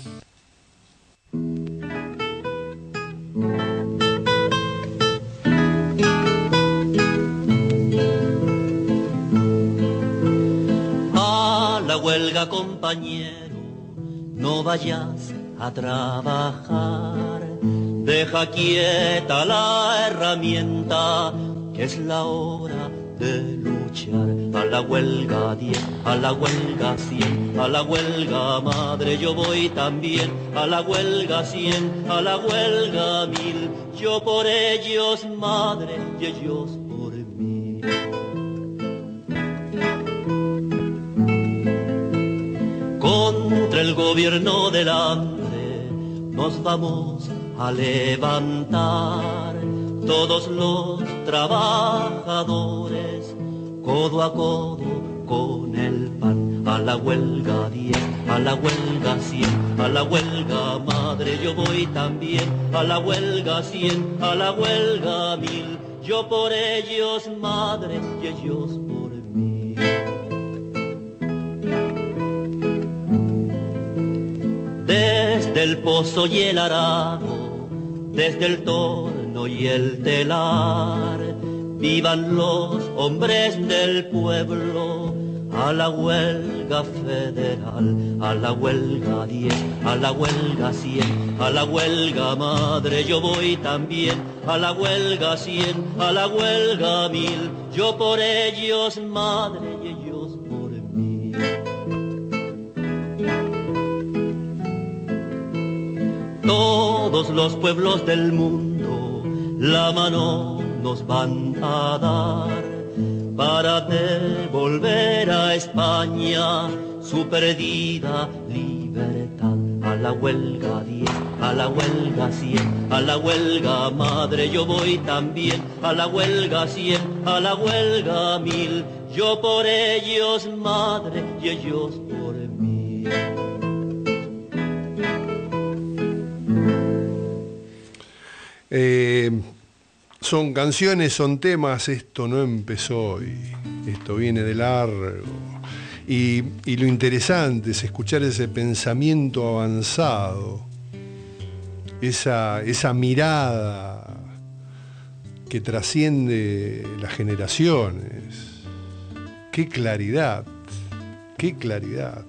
Huelga, compañero, no vayas a trabajar, deja quieta la herramienta, que es la hora de luchar. A la huelga 10, a la huelga 100, a la huelga madre yo voy también, a la huelga 100, a la huelga 1000, yo por ellos madre y ellos por mí. Contra el gobierno del hambre nos vamos a levantar, todos los trabajadores, codo a codo con el pan. A la huelga 10, a la huelga 100, a la huelga madre yo voy también, a la huelga 100, a la huelga 1000, yo por ellos madre y ellos por mí. Desde el pozo y el arado, desde el torno y el telar, vivan los hombres del pueblo, a la huelga federal, a la huelga 10, a la huelga 100, a la huelga madre yo voy también, a la huelga 100, a la huelga 1000, yo por ellos madre y ellos por mí. Todos los pueblos del mundo la mano nos van a dar para devolver a España su perdida libertad. A la huelga 10, a la huelga 100, a la huelga madre yo voy también, a la huelga 100, a la huelga 1000, yo por ellos madre y ellos por mí. Son canciones, son temas, esto no empezó hoy, esto viene de largo. Y lo interesante es escuchar ese pensamiento avanzado, esa mirada que trasciende las generaciones. ¡Qué claridad! ¡Qué claridad!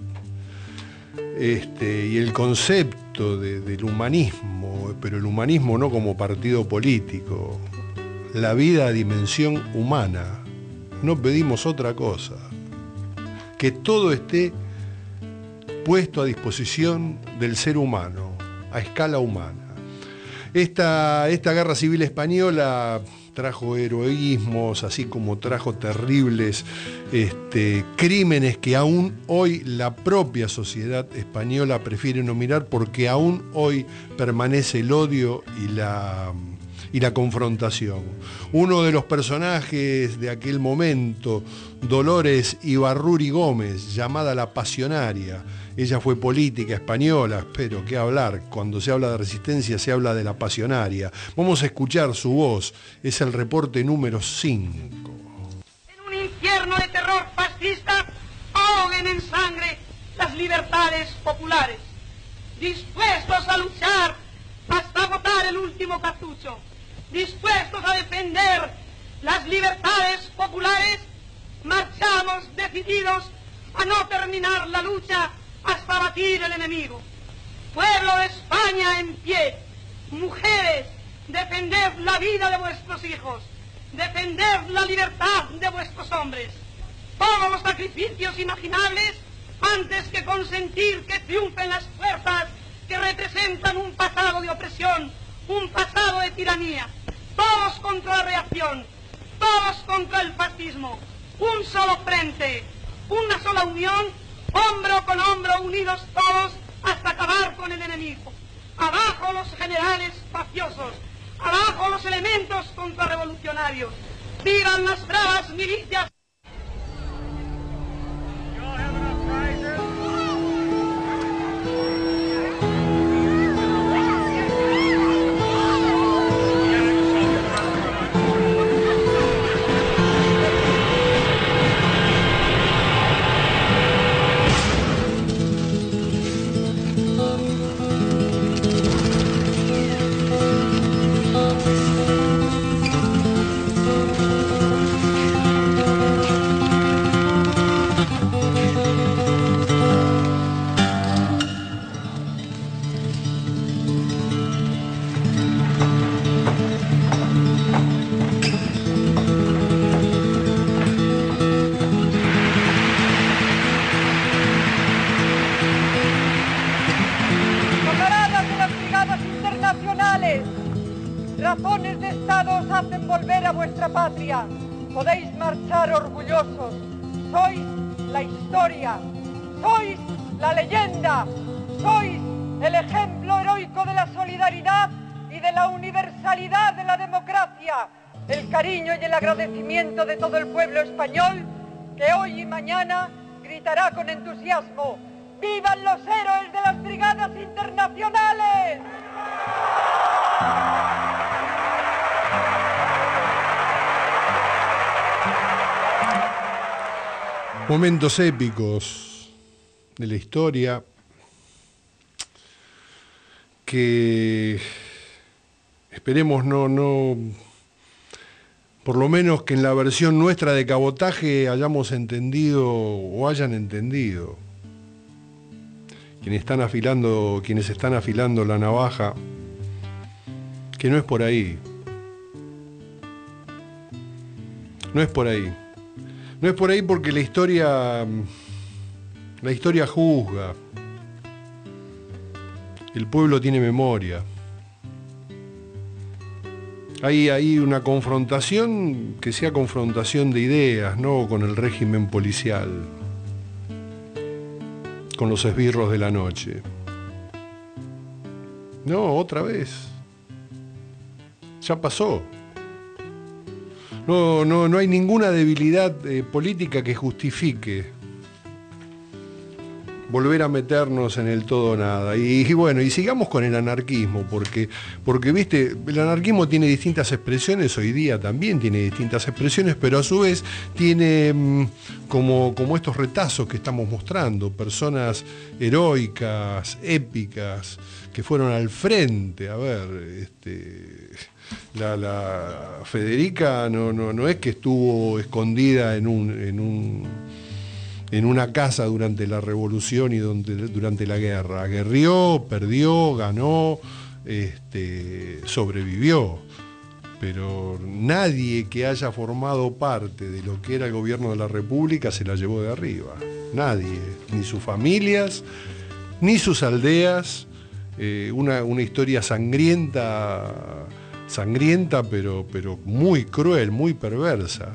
Y el concepto del humanismo, pero el humanismo no como partido político, la vida a dimensión humana. No pedimos otra cosa, que todo esté puesto a disposición del ser humano, a escala humana. Esta guerra civil española trajo heroísmos, así como trajo terribles crímenes que aún hoy la propia sociedad española prefiere no mirar, porque aún hoy permanece el odio y la confrontación. Uno de los personajes de aquel momento, Dolores Ibarruri Gómez, llamada la Pasionaria. Ella fue política española, pero qué hablar, cuando se habla de resistencia se habla de la Pasionaria. Vamos a escuchar su voz, es el reporte número 5. En un infierno de terror fascista, ahoguen en sangre las libertades populares, dispuestos a luchar hasta agotar el último cartucho, dispuestos a defender las libertades populares, marchamos decididos a no terminar la lucha hasta batir el enemigo. Pueblo de España en pie, mujeres, defended la vida de vuestros hijos, defended la libertad de vuestros hombres. todos los sacrificios imaginables antes que consentir que triunfen las fuerzas que representan un pasado de opresión, un pasado de tiranía. Todos contra la reacción, todos contra el fascismo, un solo frente, una sola unión, hombro con hombro, unidos todos hasta acabar con el enemigo. Abajo los generales mafiosos, abajo los elementos contrarrevolucionarios. ¡Vivan las bravas milicias! Razones de Estado os hacen volver a vuestra patria. Podéis marchar orgullosos. Sois la historia, sois la leyenda, sois el ejemplo heroico de la solidaridad y de la universalidad de la democracia. El cariño y el agradecimiento de todo el pueblo español que hoy y mañana gritará con entusiasmo: ¡vivan los héroes de las brigadas internacionales! Momentos épicos de la historia que esperemos no por lo menos que en la versión nuestra de Cabotaje hayamos entendido o hayan entendido quienes están afilando la navaja, que no es por ahí. No es por ahí. No es por ahí porque la historia juzga. El pueblo tiene memoria. Hay una confrontación que sea confrontación de ideas, no con el régimen policial, con los esbirros de la noche. No, otra vez. Ya pasó. No hay ninguna debilidad política que justifique volver a meternos en el todo o nada. Y bueno, y sigamos con el anarquismo, porque viste, el anarquismo tiene distintas expresiones, hoy día también tiene distintas expresiones, pero a su vez tiene como estos retazos que estamos mostrando, personas heroicas, épicas, que fueron al frente. A ver, la Federica no es que estuvo escondida en una casa durante la revolución y durante la guerra. Guerrió, perdió, ganó, sobrevivió. Pero nadie que haya formado parte de lo que era el gobierno de la República se la llevó de arriba. Nadie, ni sus familias, ni sus aldeas. Una historia sangrienta, pero muy cruel, muy perversa.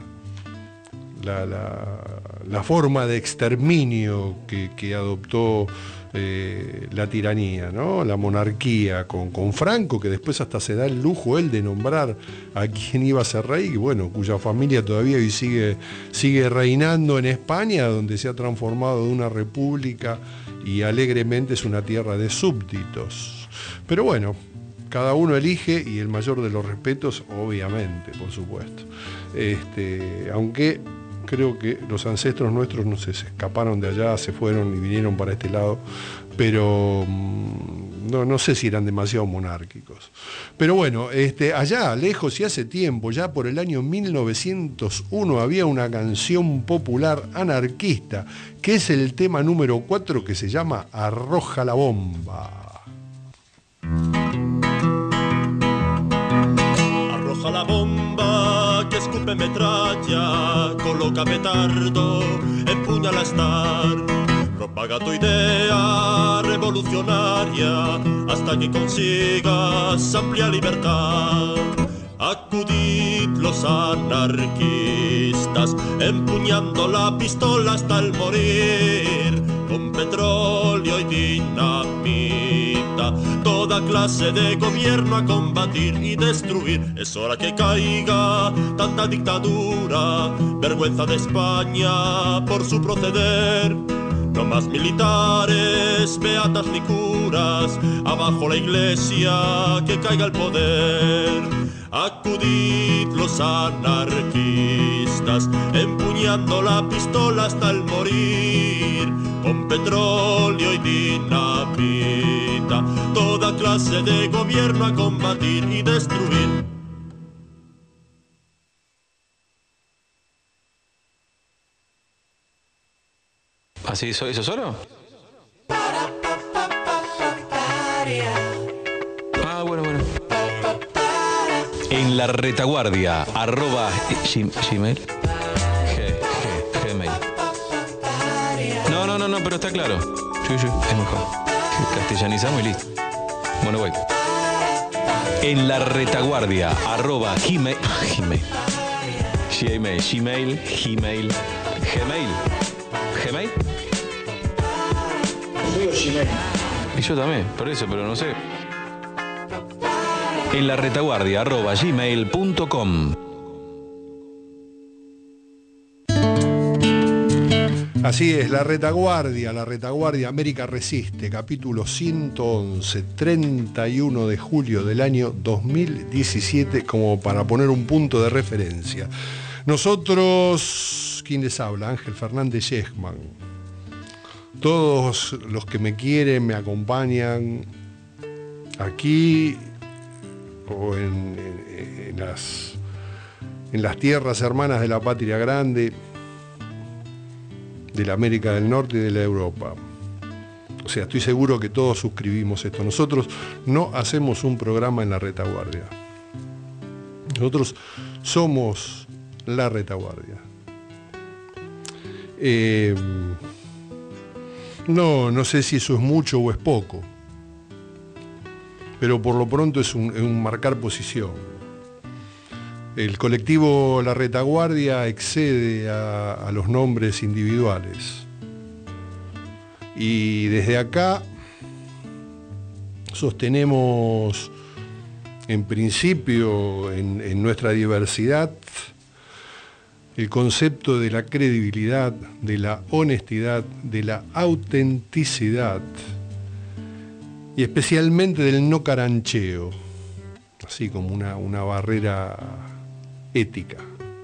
La forma de exterminio que adoptó la tiranía, ¿no? La monarquía con Franco, que después hasta se da el lujo él de nombrar a quien iba a ser rey, y bueno, cuya familia todavía hoy sigue reinando en España, donde se ha transformado de una república y alegremente es una tierra de súbditos. Pero bueno, cada uno elige, y el mayor de los respetos, obviamente, por supuesto. Aunque creo que los ancestros nuestros no sé, se escaparon de allá, se fueron y vinieron para este lado, pero no sé si eran demasiado monárquicos. Pero bueno, allá lejos y hace tiempo, ya por el año 1901, había una canción popular anarquista, que es el tema número 4, que se llama Arroja la bomba. Arroja la bomba que escupe Recibe metralla, coloca petardo, empuña la Star. Propaga tu idea revolucionaria hasta que consigas amplia libertad. Acudid los anarquistas, empuñando la pistola hasta el morir, con petróleo y dinamita, toda clase de gobierno a combatir y destruir. Es hora que caiga tanta dictadura, vergüenza de España por su proceder. No más militares, beatas ni curas, abajo la iglesia, que caiga el poder. Acudid los anarquistas, empuñando la pistola hasta el morir, con petróleo y dinamita, toda clase de gobierno a combatir y destruir. ¿Así eso solo? Ah, bueno. En la retaguardia, @gmail. Gmail. No, pero está claro. Sí, es mejor. Castellanizamos y listo. Bueno, voy. En la retaguardia, @gmail. Gmail. Y yo también, por eso, pero no sé. En la retaguardia @gmail.com. Así es, la retaguardia, América Resiste, capítulo 111, 31 de julio del año 2017, como para poner un punto de referencia. Nosotros, ¿quién les habla? Ángel Fernández Yesman. Todos los que me quieren, me acompañan aquí o en las tierras hermanas de la patria grande, de la América del Norte y de la Europa. O sea, estoy seguro que todos suscribimos esto. Nosotros no hacemos un programa en la retaguardia. Nosotros somos la retaguardia. No sé si eso es mucho o es poco, pero por lo pronto es un marcar posición. El colectivo La Retaguardia excede a los nombres individuales. Y desde acá sostenemos, en principio, en nuestra diversidad, el concepto de la credibilidad, de la honestidad, de la autenticidad y especialmente del no carancheo, así como una barrera ética.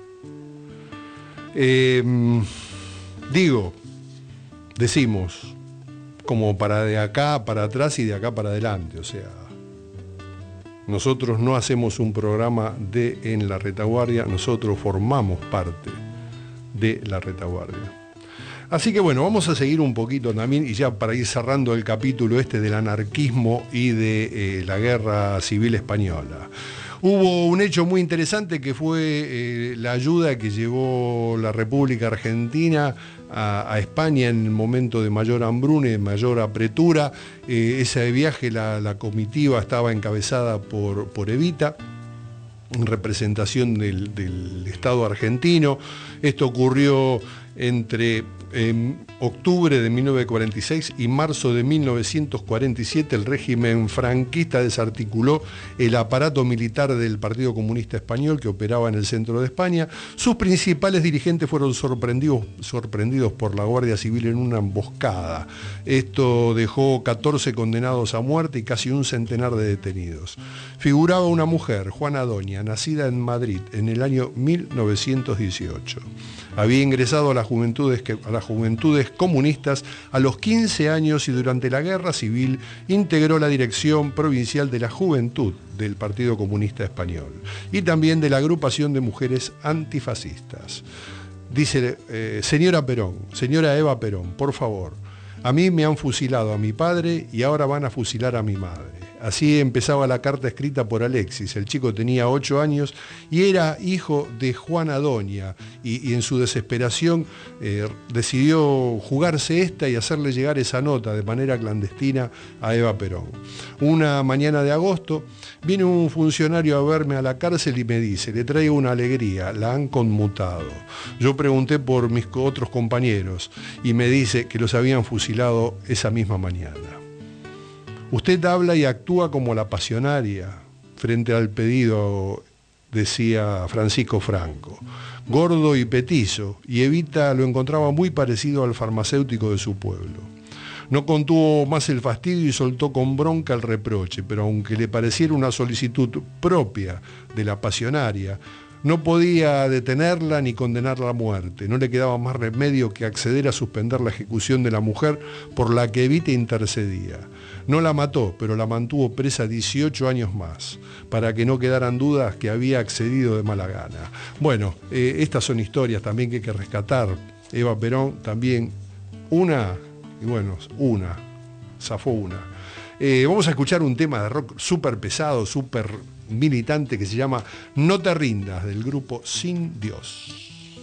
Decimos, como para de acá para atrás y de acá para adelante, o sea, nosotros no hacemos un programa en la retaguardia, nosotros formamos parte de la retaguardia. Así que bueno, vamos a seguir un poquito también, y ya para ir cerrando el capítulo del anarquismo y de la guerra civil española. Hubo un hecho muy interesante que fue la ayuda que llevó la República Argentina a España en el momento de mayor hambruna y de mayor apretura. Ese viaje, la comitiva estaba encabezada por Evita, en representación del Estado argentino. Esto ocurrió entre octubre de 1946 y marzo de 1947. El régimen franquista desarticuló el aparato militar del Partido Comunista Español que operaba en el centro de España. Sus principales dirigentes fueron sorprendidos por la Guardia Civil en una emboscada. Esto dejó 14 condenados a muerte y casi un centenar de detenidos. Figuraba una mujer, Juana Doña, nacida en Madrid en el año 1918. Había ingresado a las juventudes comunistas a los 15 años y durante la Guerra Civil integró la Dirección Provincial de la Juventud del Partido Comunista Español y también de la Agrupación de Mujeres Antifascistas. Dice, señora Perón, señora Eva Perón, por favor, a mí me han fusilado a mi padre y ahora van a fusilar a mi madre. Así empezaba la carta escrita por Alexis. El chico tenía 8 años y era hijo de Juana Doña, y en su desesperación decidió jugarse esta y hacerle llegar esa nota de manera clandestina a Eva Perón. Una mañana de agosto viene un funcionario a verme a la cárcel y me dice: le traigo una alegría, la han conmutado. Yo pregunté por mis otros compañeros y me dice que los habían fusilado esa misma mañana. Usted habla y actúa como la pasionaria frente al pedido, decía Francisco Franco, gordo y petizo, y Evita lo encontraba muy parecido al farmacéutico de su pueblo. No contuvo más el fastidio y soltó con bronca el reproche, pero aunque le pareciera una solicitud propia de la pasionaria, no podía detenerla ni condenarla a muerte. No le quedaba más remedio que acceder a suspender la ejecución de la mujer por la que Evita intercedía. No la mató, pero la mantuvo presa 18 años más, para que no quedaran dudas que había accedido de mala gana. Bueno, estas son historias también que hay que rescatar. Eva Perón también, zafó una. Vamos a escuchar un tema de rock súper pesado, súper militante, que se llama No te rindas, del grupo Sin Dios.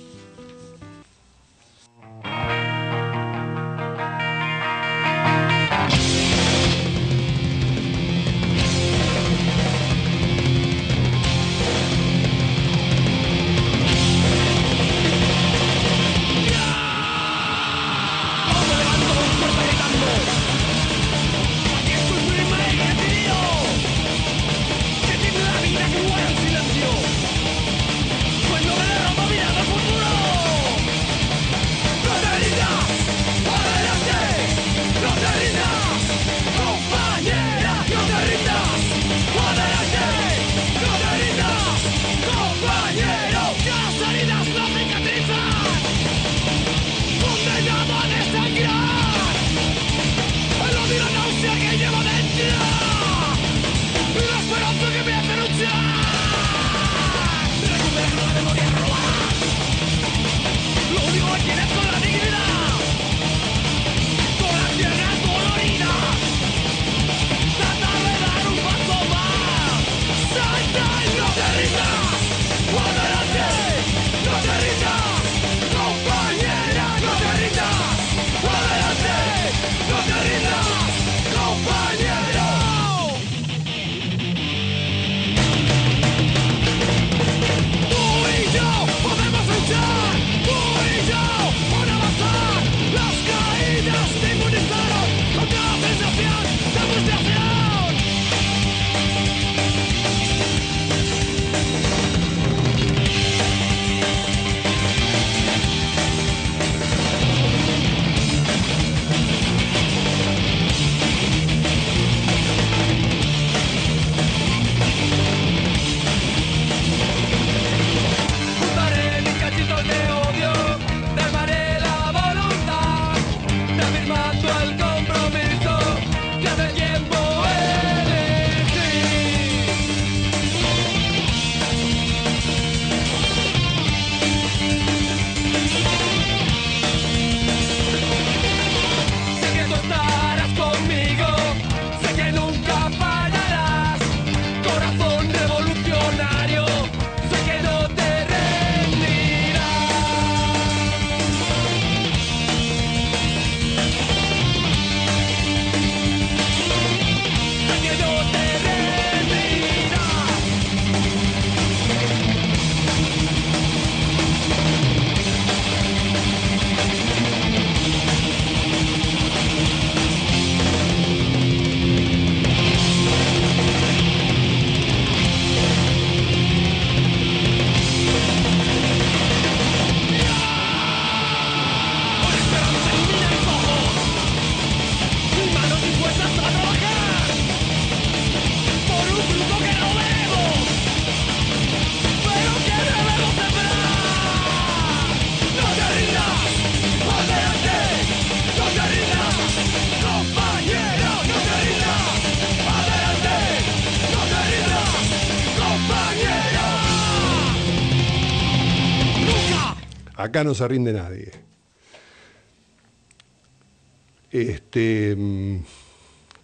Acá no se rinde nadie.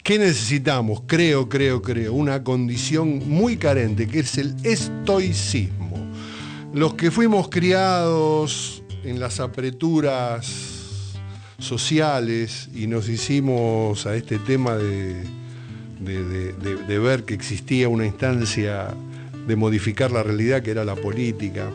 ¿Qué necesitamos? Creo, una condición muy carente, que es el estoicismo. Los que fuimos criados en las apreturas sociales y nos hicimos a este tema de ver que existía una instancia de modificar la realidad, que era la política,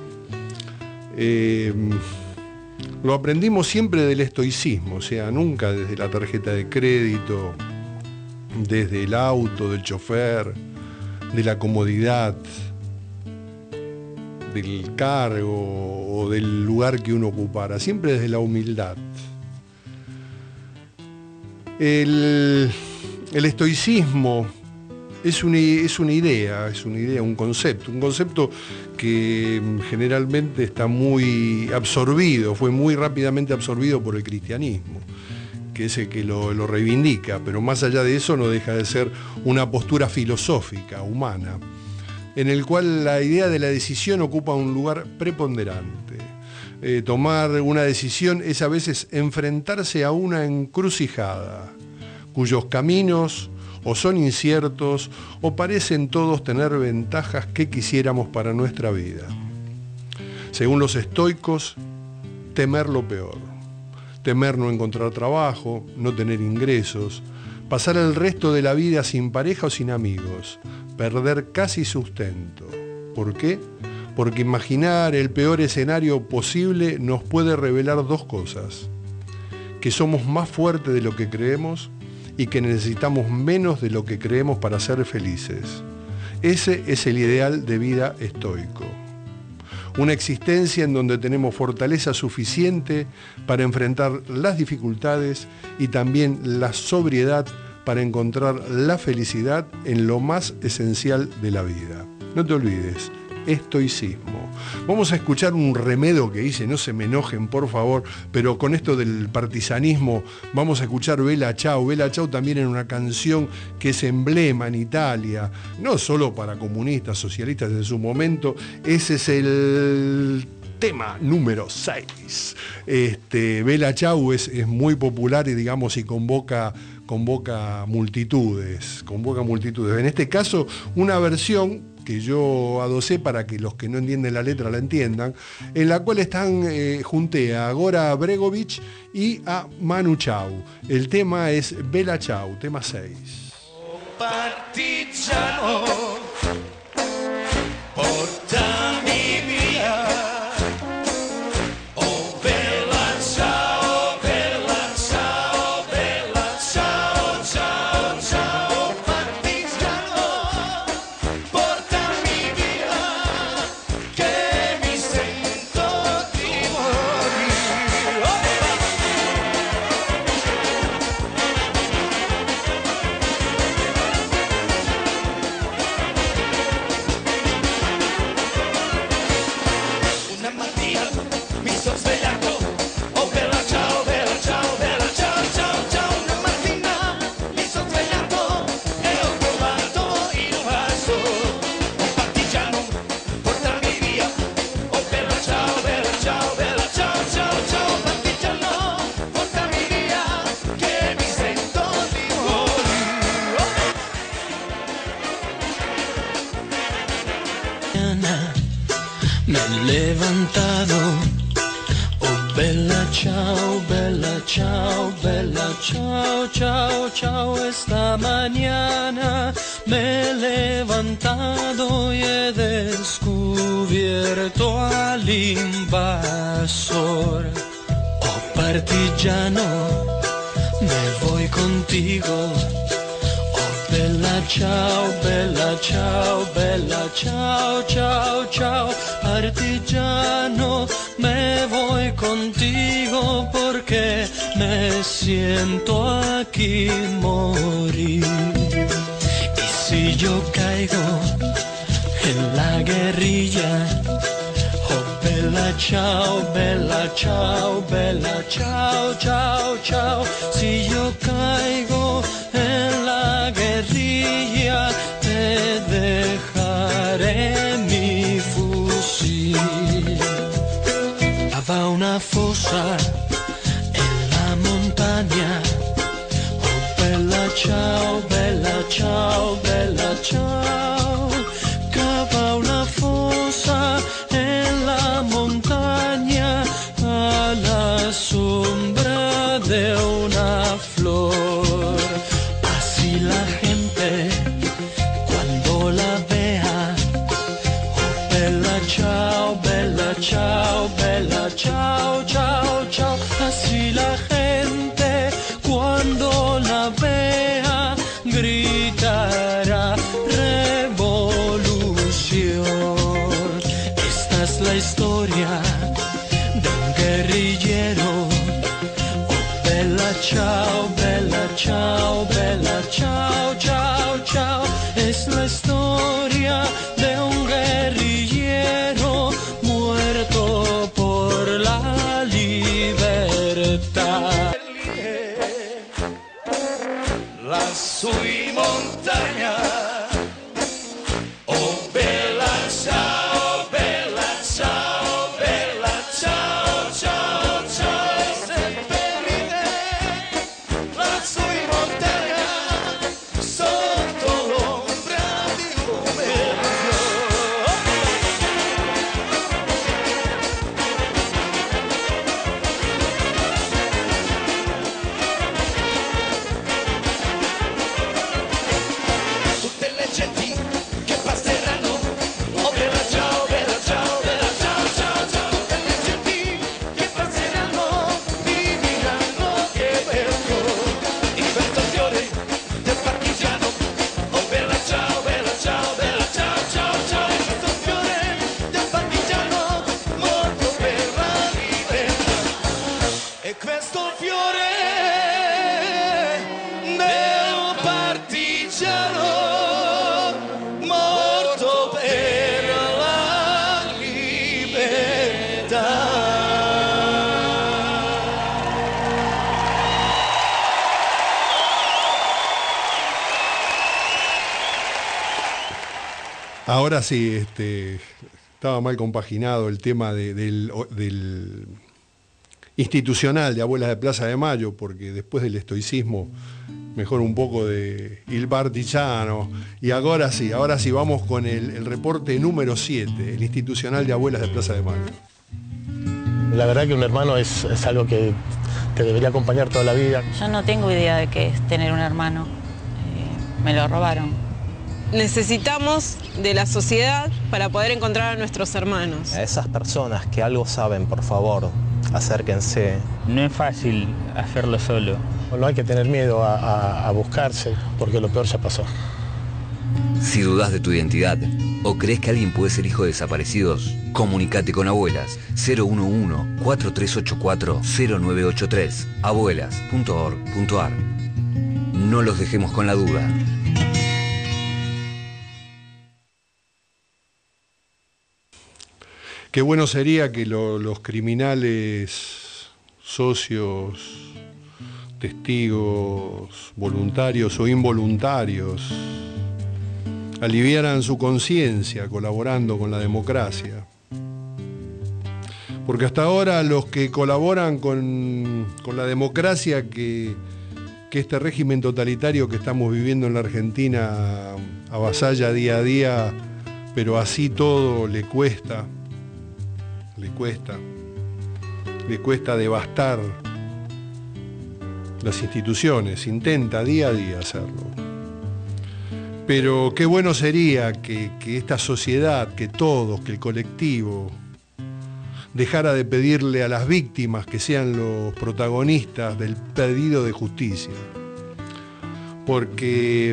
lo aprendimos siempre del estoicismo, o sea, nunca desde la tarjeta de crédito, desde el auto, del chofer, de la comodidad, del cargo o del lugar que uno ocupara, siempre desde la humildad. El estoicismo es una idea, un concepto que generalmente está muy absorbido, fue muy rápidamente absorbido por el cristianismo, que es el que lo reivindica, pero más allá de eso no deja de ser una postura filosófica, humana, en el cual la idea de la decisión ocupa un lugar preponderante. Tomar una decisión es a veces enfrentarse a una encrucijada, cuyos caminos o son inciertos o parecen todos tener ventajas que quisiéramos para nuestra vida. Según los estoicos, temer lo peor. Temer no encontrar trabajo, no tener ingresos, pasar el resto de la vida sin pareja o sin amigos, perder casi sustento. ¿Por qué? Porque imaginar el peor escenario posible nos puede revelar dos cosas: que somos más fuertes de lo que creemos y que necesitamos menos de lo que creemos para ser felices. Ese es el ideal de vida estoico. Una existencia en donde tenemos fortaleza suficiente para enfrentar las dificultades y también la sobriedad para encontrar la felicidad en lo más esencial de la vida. No te olvides, estoicismo. Vamos a escuchar un remedo que hice, no se me enojen por favor, pero con esto del partisanismo vamos a escuchar Bella Ciao. Bella Ciao también en una canción que es emblema en Italia, no solo para comunistas, socialistas en su momento. Ese es el tema número 6. Bella Ciao es muy popular y digamos y convoca multitudes. En este caso, una versión que yo adosé para que los que no entienden la letra la entiendan, en la cual junté a Gora Bregovic y a Manu Chao. El tema es Bella Ciao, tema 6. Oh, partigiano, portami via. Oh, bella ciao, bella ciao, bella ciao, ciao, ciao, partigiano, portami via, che mi sento di morire. Una mattina mi sono svegliato, oh bella ciao, bella ciao, bella ciao, ciao, ciao. Una mattina mi sono svegliato e ho trovato il vaso. Un partigiano, portami via, oh bella ciao, bella ciao, bella ciao, ciao, ciao. Partigiano, portami via, che mi sento di morire. Me he levantado, oh bella ciao, bella ciao, bella ciao, ciao, ciao. Esta mañana me he levantado y he descubierto al invasor. Oh partigiano, me voy contigo. Bella ciao, bella ciao, bella ciao, ciao, ciao. Partigiano, me voy contigo porque me siento aquí morir. Y si yo caigo en la guerrilla, oh bella ciao, bella ciao, bella ciao, ciao, ciao. Si yo caigo en la guerrilla, te dejaré mi fusil. Va una fosa en la montaña, oh bella ciao, bella ciao, cava una fosa en la montaña a la sombra de una flor. Así la gente cuando la vea, oh bella ciao, bella ciao, bella ciao, ciao, ciao. Así la gente cuando la vea gritará revolución. Esta es la historia de un guerrillero. Oh bella ciao, bella ciao, bella ciao, ciao, ciao. Es la historia de un guerrillero muerto por la libertad. Lassù in montagna, oh bella ciao, bella ciao, bella ciao, ciao, ciao, e seppellire lassù in montagna, sotto l'ombra di un meridio. Tutte le genti che passeranno, oh bella ciao, bella ciao, bella ciao, ciao, ciao. Tutte le genti che passeranno mi diranno che bello in questo fiore del partigiano. Oh bella ciao, bella ciao, bella ciao, ciao, ciao. In questo fiore del partigiano morto per la libertà. E questo fiore del partigiano morto per la libertà. Ahora sí, estaba mal compaginado el tema del institucional de Abuelas de Plaza de Mayo, porque después del estoicismo, mejor un poco de Il Partigiano. Y ahora sí vamos con el reporte número 7, el institucional de Abuelas de Plaza de Mayo. La verdad que un hermano es algo que te debería acompañar toda la vida. Yo no tengo idea de qué es tener un hermano. Me lo robaron. Necesitamos de la sociedad para poder encontrar a nuestros hermanos. A esas personas que algo saben, por favor, acérquense. No es fácil hacerlo solo. No hay que tener miedo a buscarse, porque lo peor ya pasó. Si dudas de tu identidad o crees que alguien puede ser hijo de desaparecidos, comunícate con Abuelas 011-4384-0983, abuelas.org.ar. No los dejemos con la duda. Qué bueno sería que los criminales, socios, testigos, voluntarios o involuntarios, aliviaran su conciencia colaborando con la democracia. Porque hasta ahora los que colaboran con la democracia que este régimen totalitario que estamos viviendo en la Argentina avasalla día a día, pero así todo le cuesta devastar las instituciones, intenta día a día hacerlo. Pero qué bueno sería que esta sociedad, que todos, que el colectivo, dejara de pedirle a las víctimas que sean los protagonistas del pedido de justicia. Porque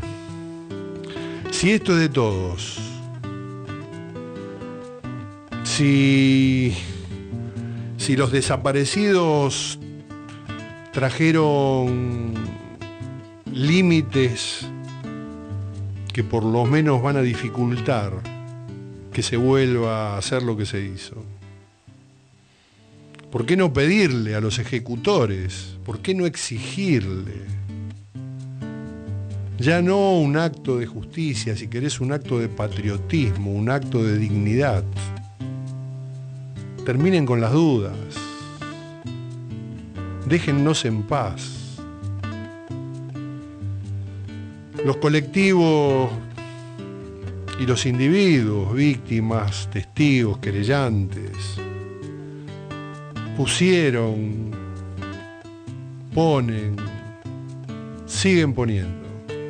si esto es de todos, si los desaparecidos trajeron límites que por lo menos van a dificultar que se vuelva a hacer lo que se hizo, ¿por qué no pedirle a los ejecutores? ¿Por qué no exigirle? Ya no un acto de justicia, si querés un acto de patriotismo, un acto de dignidad. Terminen con las dudas. Déjennos en paz. Los colectivos y los individuos, víctimas, testigos, querellantes, pusieron, ponen, siguen poniendo.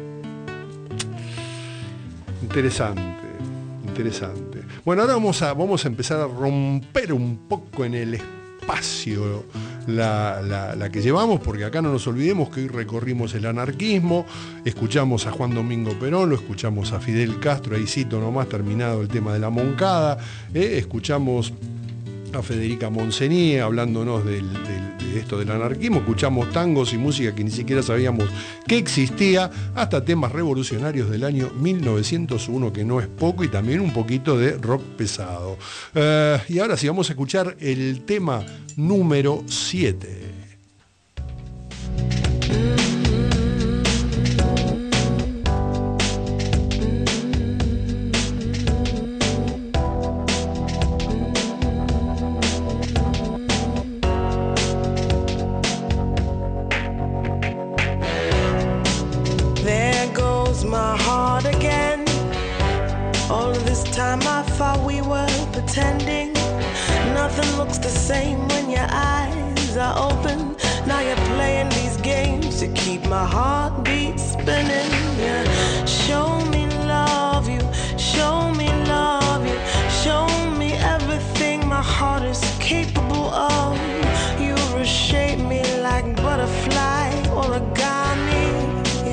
Interesante, interesante. Bueno, ahora vamos a empezar a romper un poco en el espacio la que llevamos, porque acá no nos olvidemos que hoy recorrimos el anarquismo, escuchamos a Juan Domingo Perón, lo escuchamos a Fidel Castro, ahí cito nomás terminado el tema de la Moncada, escuchamos a Federica Montseny hablándonos de esto del anarquismo, escuchamos tangos y música que ni siquiera sabíamos que existía, hasta temas revolucionarios del año 1901, que no es poco, y también un poquito de rock pesado. Y ahora sí, vamos a escuchar el tema número 7. Time I thought we were pretending. Nothing looks the same when your eyes are open. Now you're playing these games to keep my heartbeat spinning. Yeah. Show me love you, show me love you, show me everything my heart is capable of. You reshape me like butterfly origami.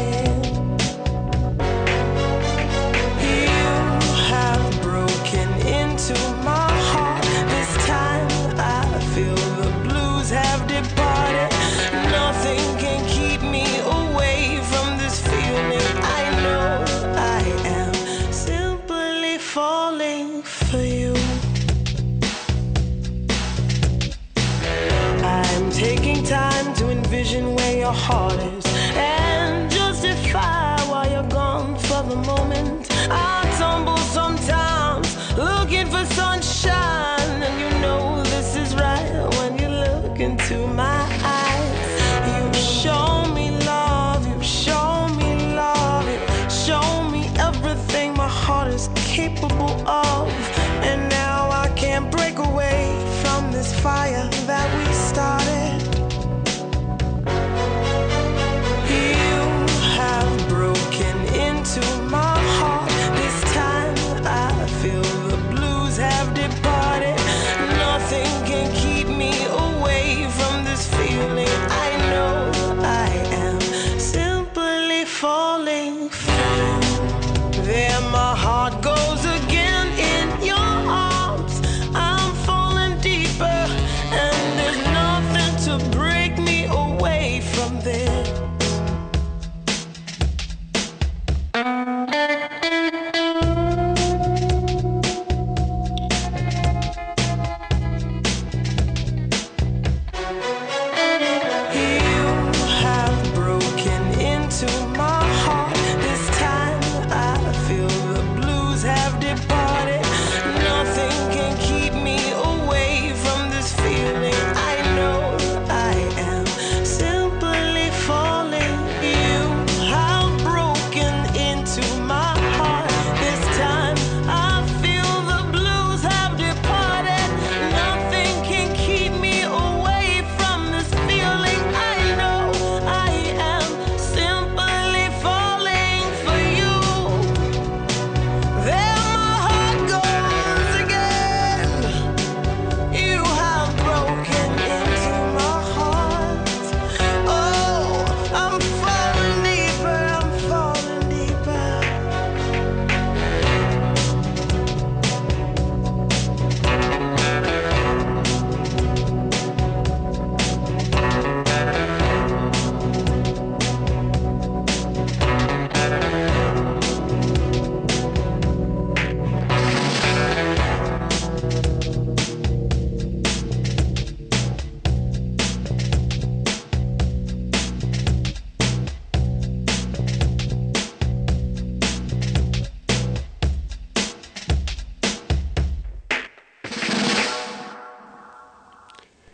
To my heart, this time I feel the blues have departed. Nothing can keep me away from this feeling. I know I am simply falling for you. I'm taking time to envision where your heart is and justify why you're gone for the moment. I tumble sometimes looking for sunshine, and you know this is right when you look into my eyes. You show me love, you show me love, you show me everything my heart is capable of. And now I can't break away from this fire that we started. You have broken into my heart. This time I feel have departed. Nothing can keep me away from this feeling. I know I am simply falling for you. There my heart goes again in your arms. I'm falling deeper, and there's nothing to break me away from this.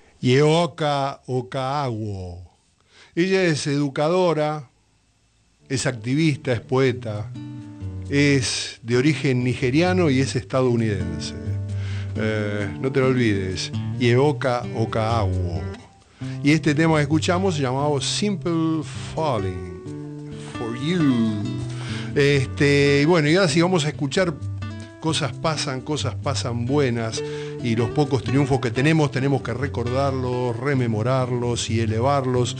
Yeoka Okaawo. Ella es educadora, es activista, es poeta, es de origen nigeriano y es estadounidense. No te lo olvides, Yeboka Okawo. Y este tema que escuchamos se llamaba Simple Falling for You. Y bueno, y ahora sí vamos a escuchar cosas pasan buenas, y los pocos triunfos que tenemos que recordarlos, rememorarlos y elevarlos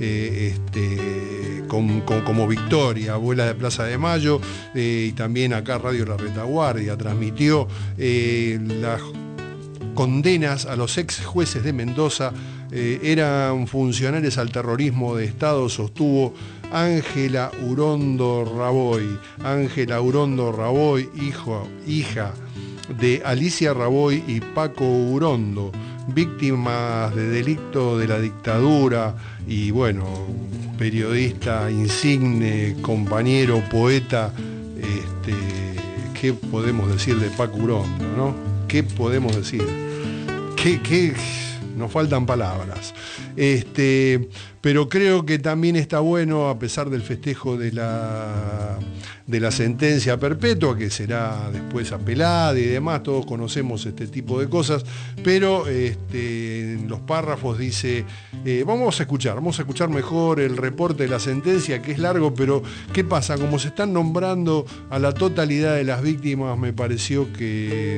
como victoria. Abuela de Plaza de Mayo, y también acá Radio La Retaguardia transmitió las condenas a los ex jueces de Mendoza. Eran funcionarios al terrorismo de Estado, sostuvo Ángela Urondo Raboy. Ángela Urondo Raboy, hija de Alicia Raboy y Paco Urondo, víctimas de delito de la dictadura, y bueno, periodista insigne, compañero, poeta. ¿Qué podemos decir de Paco Urondo, no? ¿Qué podemos decir? ¿Qué? Nos faltan palabras. Pero creo que también está bueno, a pesar del festejo de la sentencia perpetua, que será después apelada y demás, todos conocemos este tipo de cosas, pero en los párrafos dice, vamos a escuchar mejor el reporte de la sentencia, que es largo, pero ¿qué pasa? Como se están nombrando a la totalidad de las víctimas, nos pareció que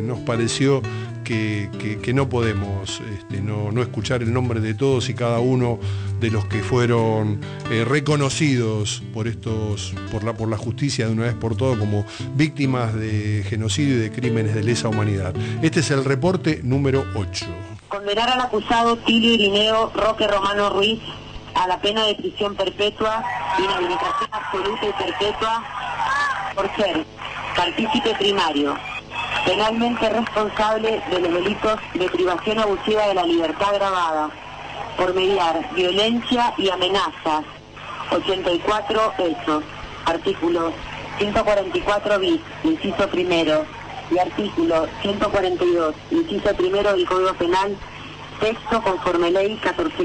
no podemos no escuchar el nombre de todos y cada uno de los que fueron reconocidos por la justicia de una vez por todas como víctimas de genocidio y de crímenes de lesa humanidad. Este es el reporte número 8. Condenar al acusado Tilio Irineo Roque Romano Ruiz a la pena de prisión perpetua, inhabilitación absoluta y perpetua por ser partícipe primario, penalmente responsable de los delitos de privación abusiva de la libertad agravada por mediar violencia y amenazas, 84 hechos, artículos 144 bis, inciso primero, y artículo 142, inciso primero del Código Penal, texto conforme ley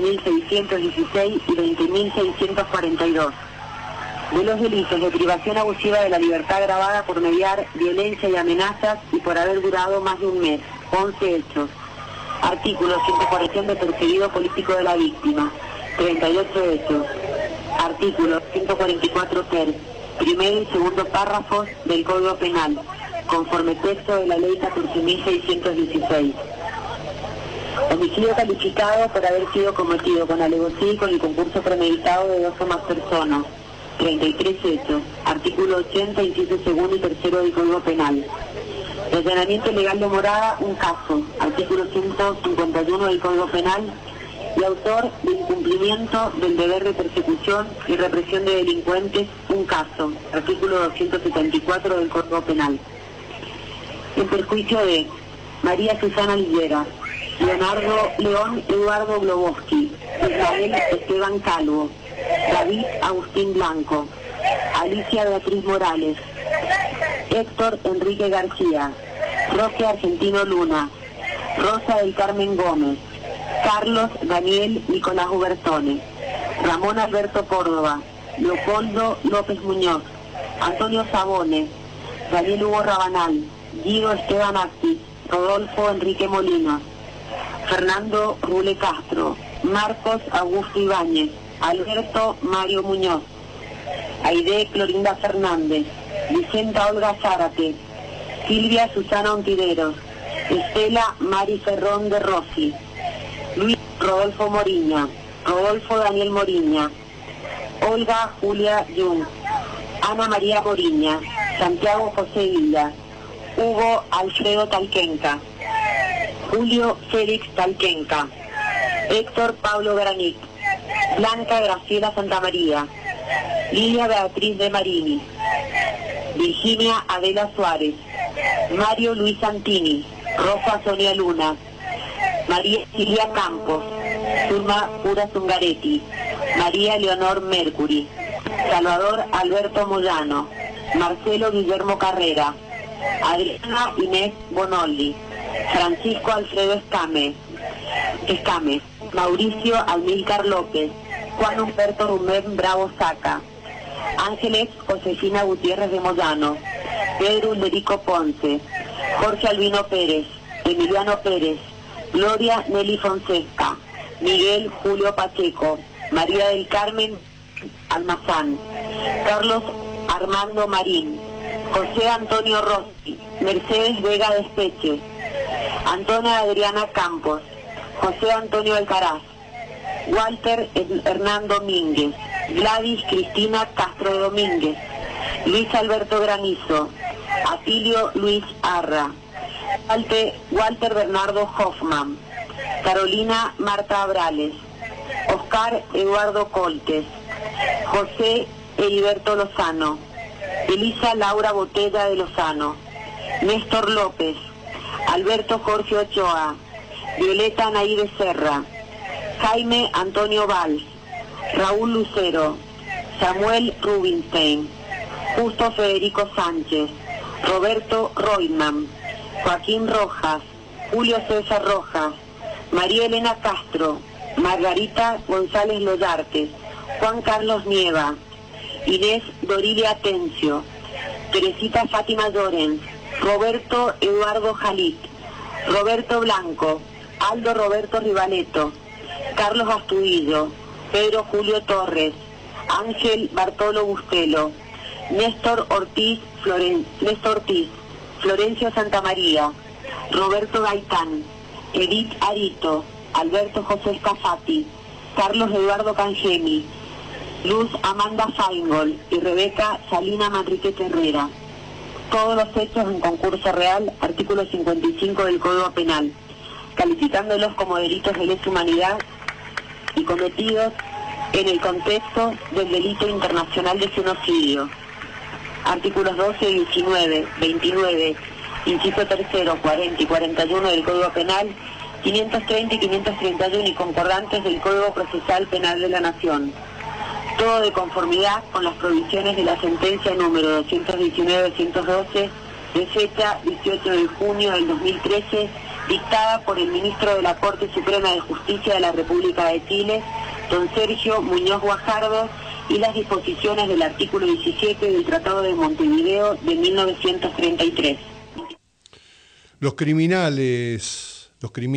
14.616 y 20.642. De los delitos de privación abusiva de la libertad agravada por mediar violencia y amenazas y por haber durado más de un mes, 11 hechos. Artículo 140 de perseguido político de la víctima, 38 hechos. Artículo 144 ter, primero y segundo párrafos del Código Penal, conforme texto de la ley 14.616. Homicidio calificado por haber sido cometido con alevosía y con el concurso premeditado de dos o más personas, 33 hechos, artículo 80, inciso segundo y tercero del Código Penal. Allanamiento ilegal de morada, un caso, artículo 151 del Código Penal, y autor de incumplimiento del deber de persecución y represión de delincuentes, un caso, artículo 274 del Código Penal. En perjuicio de María Susana Lillera, León Eduardo Globoski, Ismael Esteban Calvo, David Agustín Blanco, Alicia Beatriz Morales, Héctor Enrique García, Roque Argentino Luna, Rosa del Carmen Gómez, Carlos Daniel Nicolás Ubertone, Ramón Alberto Córdoba, Leopoldo López Muñoz, Antonio Sabone, Daniel Hugo Rabanal, Guido Esteban Actis, Rodolfo Enrique Molinos, Fernando Rule Castro, Marcos Augusto Ibáñez, Alberto Mario Muñoz, Aide Clorinda Fernández, Vicenta Olga Zárate, Silvia Susana Ontiveros, Estela Mari Ferrón de Rossi, Luis Rodolfo Moriña, Rodolfo Daniel Moriña, Olga Julia Jung, Ana María Moriña, Santiago José Villa, Hugo Alfredo Talquenca, Julio Félix Talquenca, Héctor Pablo Granit, Blanca Graciela Santamaría, Lidia Beatriz de Marini, Virginia Adela Suárez, Mario Luis Santini, Rosa Sonia Luna, María Silvia Campos, Zulma Pura Zungaretti, María Leonor Mercury, Salvador Alberto Moyano, Marcelo Guillermo Carrera, Adriana Inés Bonolli, Francisco Alfredo Escame, Mauricio Almílcar López, Juan Humberto Rumén Bravo Saca, Ángeles Josefina Gutiérrez de Moyano, Pedro Ulerico Ponce, Jorge Albino Pérez, Emiliano Pérez, Gloria Nelly Fonseca, Miguel Julio Pacheco, María del Carmen Almazán, Carlos Armando Marín, José Antonio Rossi, Mercedes Vega Despeche, Antonia Adriana Campos, José Antonio Alcaraz, Walter Hernán Domínguez, Gladys Cristina Castro Domínguez, Luis Alberto Granizo, Atilio Luis Arra, Walter Bernardo Hoffman, Carolina Marta Abrales, Oscar Eduardo Coltes, José Heriberto Lozano, Elisa Laura Botella de Lozano, Néstor López, Alberto Jorge Ochoa, Violeta Anaí Becerra, Jaime Antonio Valls, Raúl Lucero, Samuel Rubinstein, Justo Federico Sánchez, Roberto Reutemann, Joaquín Rojas, Julio César Rojas, María Elena Castro, Margarita González Loyarte, Juan Carlos Nieva, Inés Dorilia Atencio, Teresita Fátima Llorens, Roberto Eduardo Jalit, Roberto Blanco, Aldo Roberto Rivaleto, Carlos Astudillo, Pedro Julio Torres, Ángel Bartolo Bustelo, Néstor Ortiz, Florencio Santamaría, Roberto Gaitán, Edith Arito, Alberto José Scafati, Carlos Eduardo Cangemi, Luz Amanda Feingold y Rebeca Salina Manriquez Herrera. Todos los hechos en concurso real, artículo 55 del Código Penal, calificándolos como delitos de lesa humanidad y cometidos en el contexto del delito internacional de genocidio. Artículos 12, 19, 29, inciso tercero, 40 y 41 del Código Penal, 530 y 531 y concordantes del Código Procesal Penal de la Nación. Todo de conformidad con las provisiones de la sentencia número 219-212 de fecha 18 de junio del 2013, dictada por el ministro de la Corte Suprema de Justicia de la República de Chile, don Sergio Muñoz Guajardo, y las disposiciones del artículo 17 del Tratado de Montevideo de 1933. Los criminales,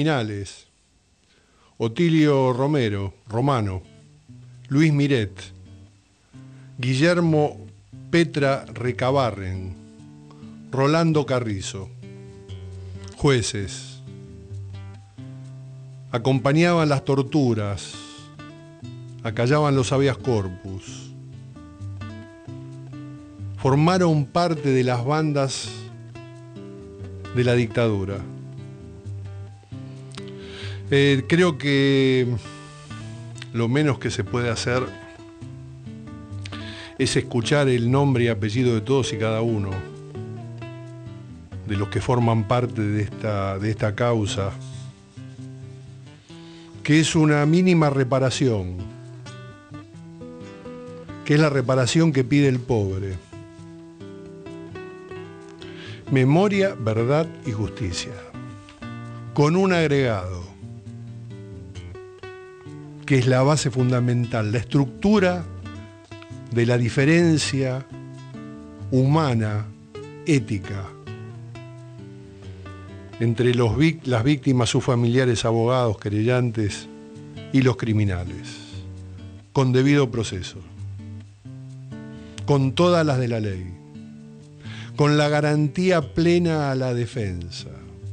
Otilio Romano, Luis Miret, Guillermo Petra Recabarren, Rolando Carrizo, jueces, acompañaban las torturas, acallaban los habeas corpus, formaron parte de las bandas de la dictadura. Creo que lo menos que se puede hacer es escuchar el nombre y apellido de todos y cada uno de los que forman parte de esta causa, que es una mínima reparación, que es la reparación que pide el pobre. Memoria, verdad y justicia, con un agregado, que es la base fundamental, la estructura de la diferencia humana, ética, entre las víctimas, sus familiares, abogados, querellantes y los criminales, con debido proceso, con todas las de la ley, con la garantía plena a la defensa,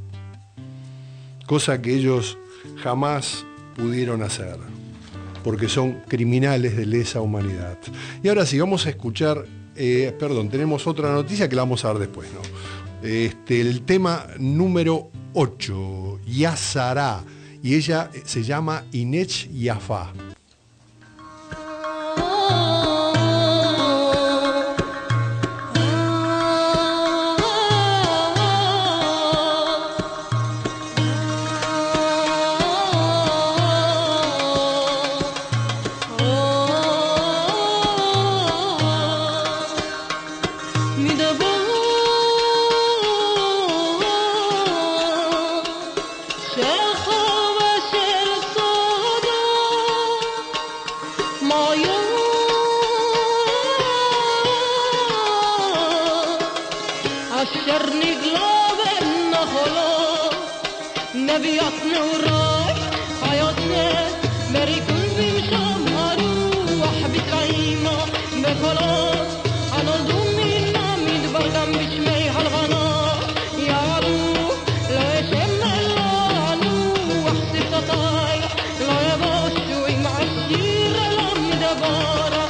cosa que ellos jamás pudieron hacer, porque son criminales de lesa humanidad. Y ahora sí, vamos a escuchar, tenemos otra noticia que la vamos a dar después, ¿no? El tema número 8, Yazará, y ella se llama Inech Yafá. شيخ وشيل صودا غلابنا خلاص نبياتنا وراي حياتنا بري كل بمشام هروح بكايما بخلاص أنا ضمينا ميد برغم بشمي هالغنا يا روح لا يشم الله نوح سفتاي لا يبوشوي مع الشير لا مدبارة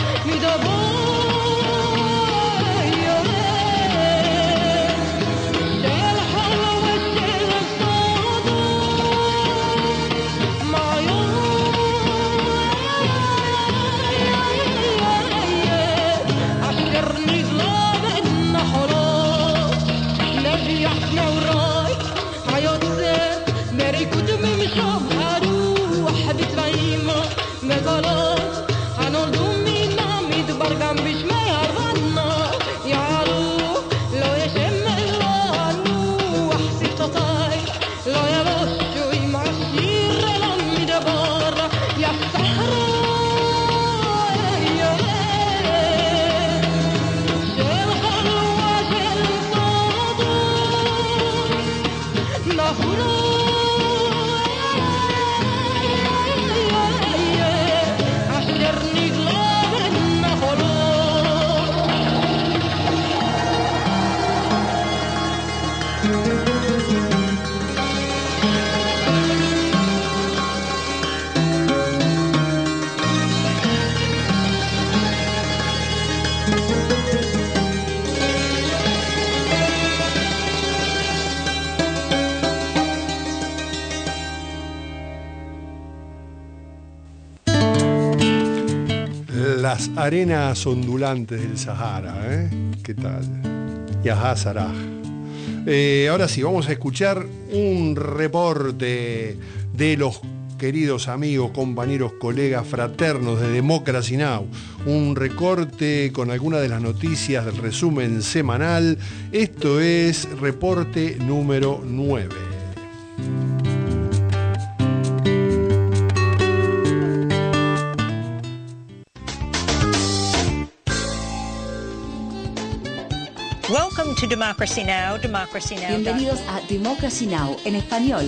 Las arenas ondulantes del Sahara, ¿eh? ¿Qué tal? Yahá Saraj. Ahora sí, vamos a escuchar un reporte de los queridos amigos, compañeros, colegas, fraternos de Democracy Now! Un recorte con algunas de las noticias del resumen semanal. Esto es reporte número 9. Welcome to Democracy Now! Democracy Now! Bienvenidos a Democracy Now! En español,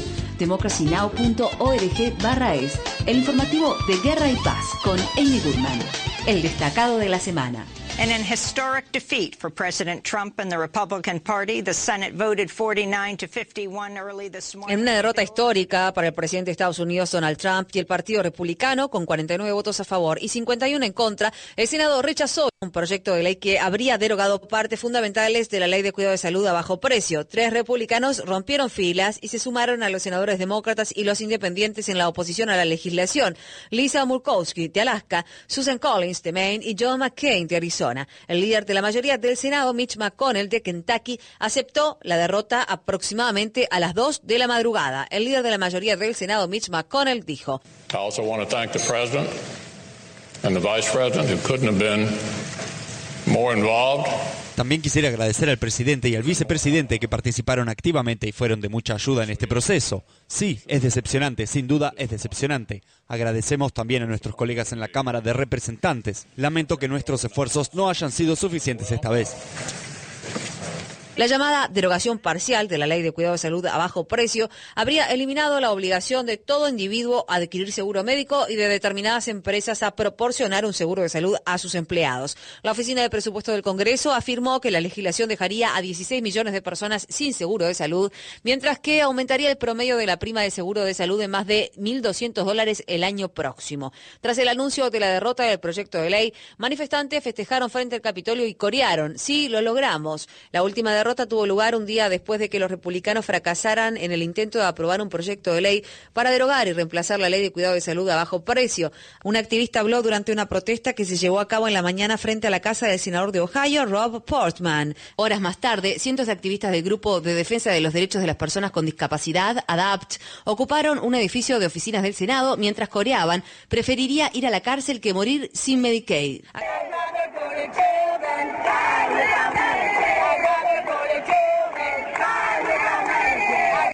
democracynow.org/es, el informativo de Guerra y Paz con Amy Goodman, el destacado de la semana. In an historic defeat for President Trump and the Republican Party, the Senate voted 49-51 early this morning. En una derrota histórica para el presidente de Estados Unidos, Donald Trump, y el Partido Republicano, con 49 votos a favor y 51 en contra, el Senado rechazó un proyecto de ley que habría derogado partes fundamentales de la Ley de Cuidado de Salud a bajo precio. 3 republicanos rompieron filas y se sumaron a los senadores demócratas y los independientes en la oposición a la legislación. Lisa Murkowski, de Alaska, Susan Collins, de Maine, y John McCain, de Arizona. El líder de la mayoría del Senado, Mitch McConnell, de Kentucky, aceptó la derrota aproximadamente a las 2 de la madrugada. El líder de la mayoría del Senado, Mitch McConnell, dijo: I also want to thank the President and the Vice President who couldn't have been more involved. También quisiera agradecer al presidente y al vicepresidente que participaron activamente y fueron de mucha ayuda en este proceso. Sí, es decepcionante, sin duda es decepcionante. Agradecemos también a nuestros colegas en la Cámara de Representantes. Lamento que nuestros esfuerzos no hayan sido suficientes esta vez. La llamada derogación parcial de la Ley de Cuidado de Salud a bajo precio habría eliminado la obligación de todo individuo a adquirir seguro médico y de determinadas empresas a proporcionar un seguro de salud a sus empleados. La Oficina de Presupuesto del Congreso afirmó que la legislación dejaría a 16 millones de personas sin seguro de salud, mientras que aumentaría el promedio de la prima de seguro de salud en más de $1.200 el año próximo. Tras el anuncio de la derrota del proyecto de ley, manifestantes festejaron frente al Capitolio y corearon: "Sí, lo logramos". La última derrota tuvo lugar un día después de que los republicanos fracasaran en el intento de aprobar un proyecto de ley para derogar y reemplazar la Ley de Cuidado de Salud a bajo precio. Un activista habló durante una protesta que se llevó a cabo en la mañana frente a la casa del senador de Ohio, Rob Portman. Horas más tarde, cientos de activistas del Grupo de Defensa de los Derechos de las Personas con Discapacidad, ADAPT, ocuparon un edificio de oficinas del Senado mientras coreaban: "Preferiría ir a la cárcel que morir sin Medicaid".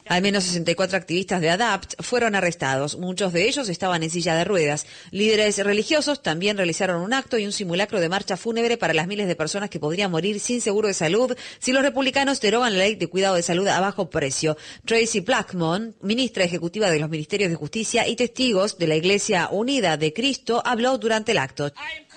Al menos 64 activistas de ADAPT fueron arrestados. Muchos de ellos estaban en silla de ruedas. Líderes religiosos también realizaron un acto y un simulacro de marcha fúnebre para las miles de personas que podrían morir sin seguro de salud si los republicanos derogan la ley de cuidado de salud a bajo precio. Tracy Blackmon, ministra ejecutiva de los Ministerios de Justicia y testigos de la Iglesia Unida de Cristo, habló durante el acto.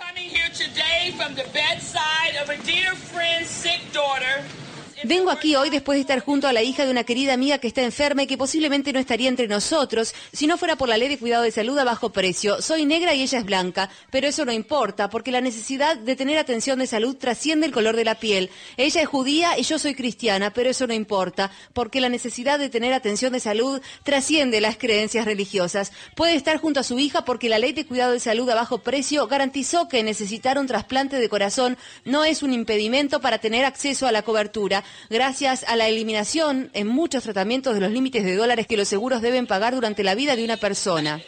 Vengo aquí hoy después de estar junto a la hija de una querida amiga que está enferma y que posiblemente no estaría entre nosotros si no fuera por la ley de cuidado de salud a bajo precio. Soy negra y ella es blanca, pero eso no importa porque la necesidad de tener atención de salud trasciende el color de la piel. Ella es judía y yo soy cristiana, pero eso no importa porque la necesidad de tener atención de salud trasciende las creencias religiosas. Puede estar junto a su hija porque la ley de cuidado de salud a bajo precio garantizó que necesitar un trasplante de corazón no es un impedimento para tener acceso a la cobertura. Gracias a la eliminación en muchos tratamientos de los límites de dólares que los seguros deben pagar durante la vida de una persona.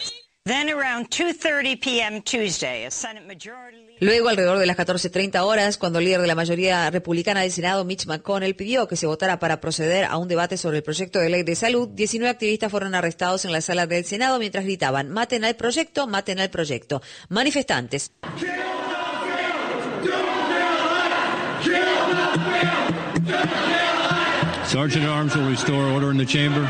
Luego, alrededor de las 14:30 horas, cuando el líder de la mayoría republicana del Senado, Mitch McConnell, pidió que se votara para proceder a un debate sobre el proyecto de ley de salud, 19 activistas fueron arrestados en la sala del Senado mientras gritaban «Maten al proyecto, maten al proyecto». Manifestantes. Sergeant at Arms will restore order in the chamber.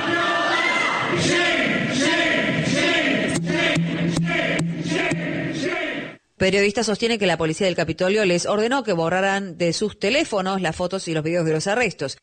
Periodistas sostienen que la policía del Capitolio les ordenó que borraran de sus teléfonos las fotos y los videos de los arrestos.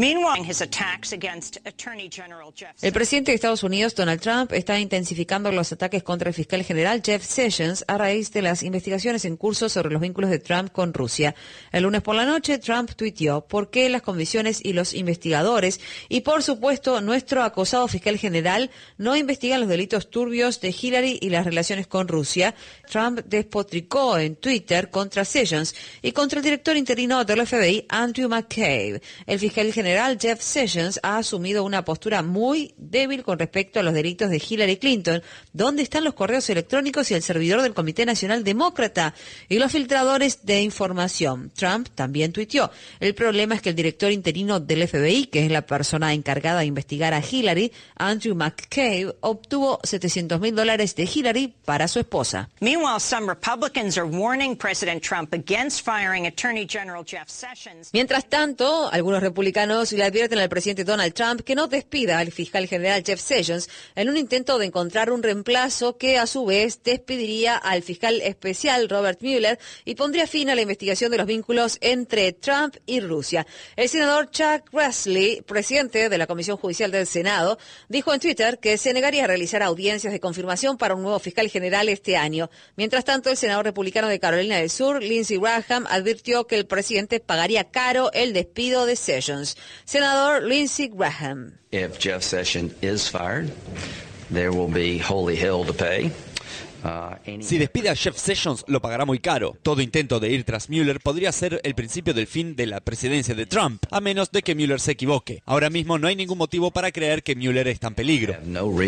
El presidente de Estados Unidos, Donald Trump, está intensificando los ataques contra el fiscal general Jeff Sessions a raíz de las investigaciones en curso sobre los vínculos de Trump con Rusia. El lunes por la noche, Trump tuiteó: ¿por qué las comisiones y los investigadores y, por supuesto, nuestro acosado fiscal general no investigan los delitos turbios de Hillary y las relaciones con Rusia? Trump despotricó en Twitter contra Sessions y contra el director interino del FBI, Andrew McCabe. El fiscal general Jeff Sessions ha asumido una postura muy débil con respecto a los delitos de Hillary Clinton. ¿Dónde están los correos electrónicos y el servidor del Comité Nacional Demócrata y los filtradores de información? Trump también tuiteó: el problema es que el director interino del FBI, que es la persona encargada de investigar a Hillary, Andrew McCabe, obtuvo $700,000 de Hillary para su esposa. Meanwhile, some Republicans are warning President Trump against firing Attorney General Jeff Sessions. Mientras tanto, algunos republicanos le advierten al presidente Donald Trump que no despida al fiscal general Jeff Sessions en un intento de encontrar un reemplazo que a su vez despediría al fiscal especial Robert Mueller y pondría fin a la investigación de los vínculos entre Trump y Rusia. El senador Chuck Grassley, presidente de la Comisión Judicial del Senado, dijo en Twitter que se negaría a realizar audiencias de confirmación para un nuevo fiscal general este año. Mientras tanto, el senador republicano de Carolina del Sur, Lindsey Graham, advirtió que el presidente pagaría caro el despido de Sessions. Senador Lindsey Graham. If Jeff Sessions is fired, there will be holy hell to pay. Si despide a Jeff Sessions, lo pagará muy caro. Todo intento de ir tras Mueller podría ser el principio del fin de la presidencia de Trump, a menos de que Mueller se equivoque. Ahora mismo no hay ningún motivo para creer que Mueller está en peligro.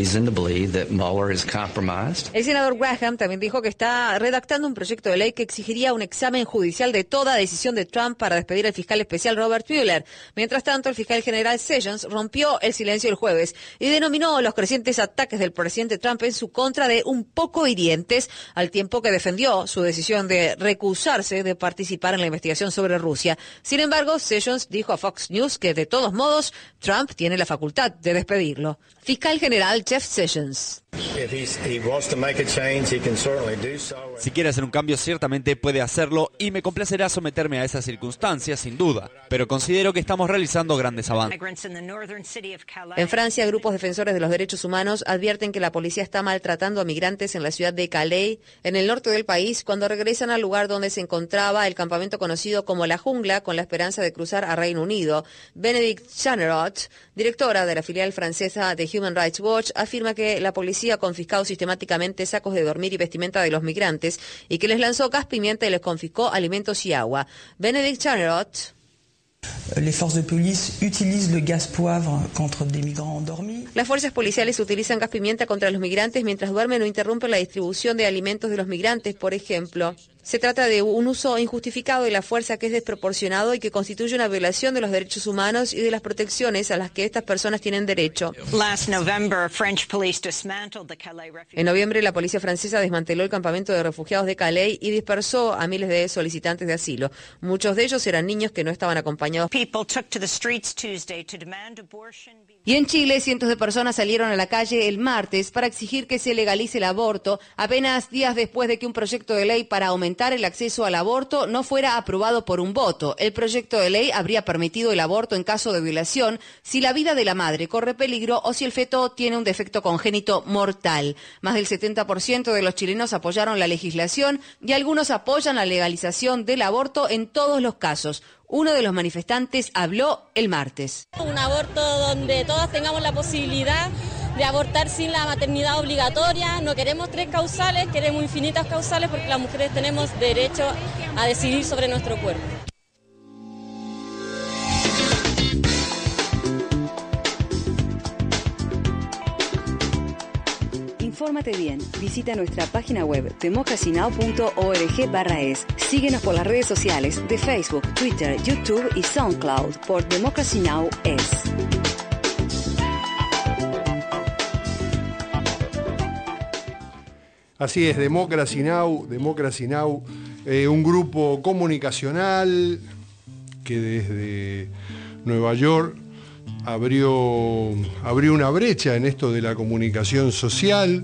El senador Graham también dijo que está redactando un proyecto de ley que exigiría un examen judicial de toda decisión de Trump para despedir al fiscal especial Robert Mueller. Mientras tanto, el fiscal general Sessions rompió el silencio el jueves y denominó los crecientes ataques del presidente Trump en su contra de un poco hirientes, al tiempo que defendió su decisión de recusarse de participar en la investigación sobre Rusia. Sin embargo, Sessions dijo a Fox News que de todos modos Trump tiene la facultad de despedirlo. Fiscal general Jeff Sessions. Si quiere hacer un cambio, ciertamente puede hacerlo y me complacerá someterme a esas circunstancias, sin duda. Pero considero que estamos realizando grandes avances. En Francia, grupos defensores de los derechos humanos advierten que la policía está maltratando a migrantes en la ciudad de Calais, en el norte del país, cuando regresan al lugar donde se encontraba el campamento conocido como La Jungla, con la esperanza de cruzar a Reino Unido. Bénédicte Jeanneret, directora de la filial francesa de Human Rights Watch, afirma que la policía ha confiscado sistemáticamente sacos de dormir y vestimenta de los migrantes y que les lanzó gas pimienta y les confiscó alimentos y agua. Bénédicte Jeanneret. Les forces de police utilisent le gaz poivre contre des migrants endormis. Las fuerzas policiales utilizan gas pimienta contra los migrantes mientras duermen o interrumpen la distribución de alimentos de los migrantes, por ejemplo. Se trata de un uso injustificado de la fuerza que es desproporcionado y que constituye una violación de los derechos humanos y de las protecciones a las que estas personas tienen derecho. En noviembre, la policía francesa desmanteló el campamento de refugiados de Calais y dispersó a miles de solicitantes de asilo. Muchos de ellos eran niños que no estaban acompañados. Y en Chile, cientos de personas salieron a la calle el martes para exigir que se legalice el aborto, apenas días después de que un proyecto de ley para aumentar el acceso al aborto no fuera aprobado por un voto. El proyecto de ley habría permitido el aborto en caso de violación si la vida de la madre corre peligro o si el feto tiene un defecto congénito mortal. Más del 70% de los chilenos apoyaron la legislación y algunos apoyan la legalización del aborto en todos los casos. Uno de los manifestantes habló el martes. Un aborto donde todas tengamos la posibilidad de abortar sin la maternidad obligatoria. No queremos 3 causales, queremos infinitas causales porque las mujeres tenemos derecho a decidir sobre nuestro cuerpo. Infórmate bien. Visita nuestra página web democracynow.org/es. Síguenos por las redes sociales de Facebook, Twitter, YouTube y SoundCloud por Democracy Now! Es. Así es, Democracy Now!, un grupo comunicacional que desde Nueva York abrió una brecha en esto de la comunicación social,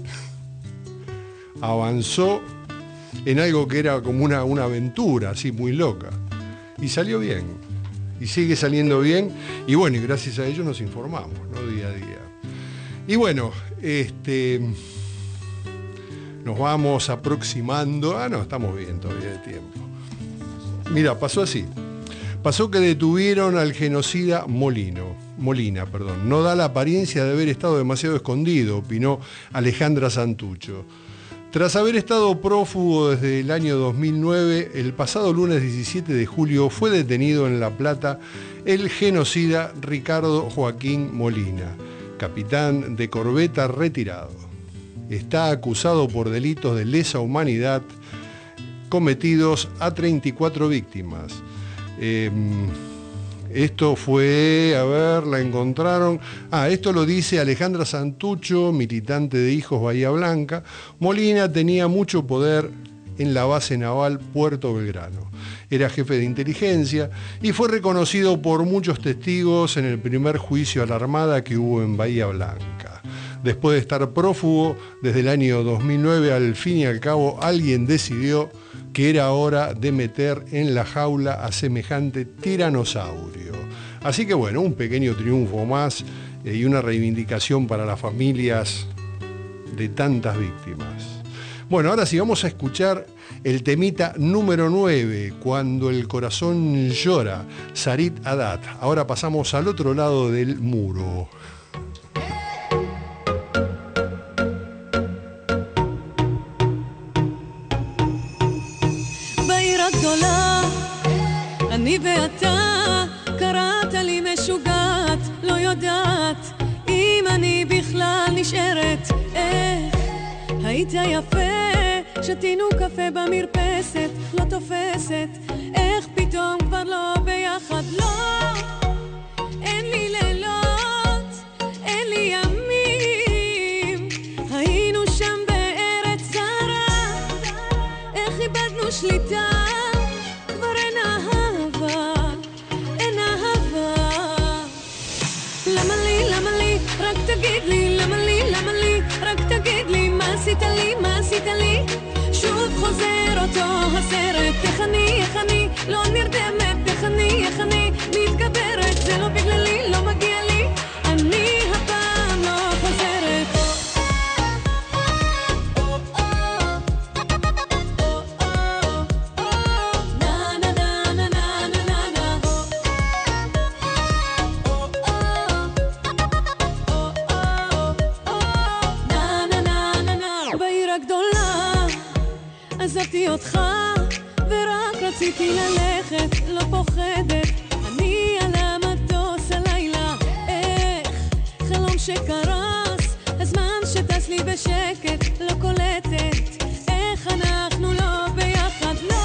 avanzó en algo que era como una aventura, así muy loca, y salió bien, y sigue saliendo bien, y bueno, y gracias a ello nos informamos, ¿no? Día a día. Y bueno, nos vamos aproximando, estamos bien todavía de tiempo. Mira, pasó así. Pasó que detuvieron al genocida Molina. No da la apariencia de haber estado demasiado escondido, opinó Alejandra Santucho. Tras haber estado prófugo desde el año 2009, el pasado lunes 17 de julio fue detenido en La Plata el genocida Ricardo Joaquín Molina, capitán de corbeta retirado. Está acusado por delitos de lesa humanidad cometidos a 34 víctimas. Esto fue, la encontraron. Esto lo dice Alejandra Santucho, militante de Hijos Bahía Blanca. Molina tenía mucho poder en la base naval Puerto Belgrano. Era jefe de inteligencia y fue reconocido por muchos testigos en el primer juicio a la Armada que hubo en Bahía Blanca. Después de estar prófugo desde el año 2009, al fin y al cabo alguien decidió que era hora de meter en la jaula a semejante tiranosaurio. Así que bueno, un pequeño triunfo más y una reivindicación para las familias de tantas víctimas. Bueno, ahora sí vamos a escuchar el temita número 9, Cuando el corazón llora, Sarit Haddad. Ahora pasamos al otro lado del muro. אני ואתה, קראת לי משוגעת, לא יודעת אם אני בכלל נשארת. איך היית יפה, שתינו קפה במרפסת, לא תופסת. איך פתאום כבר לא ביחד, לא. אין לי לילות, אין לי ימים. היינו שם בארץ זרה, איך איבדנו שליטה. רק תגיד לי, למה לי, רק תגיד לי, מה עשית לי, שוב חוזר אותו הסרט, איך אני, לא נרדמת, איך אני, מתגברת, זה לא בגללי, לא מגיע לי, אני הפעם לא חוזרת. עזבתי אותך ורק רציתי ללכת, לא פוחדת, אני על המטוס הלילה, איך חלום שקרס, הזמן שטס לי בשקט, לא קולטת, איך אנחנו לא ביחד, לא.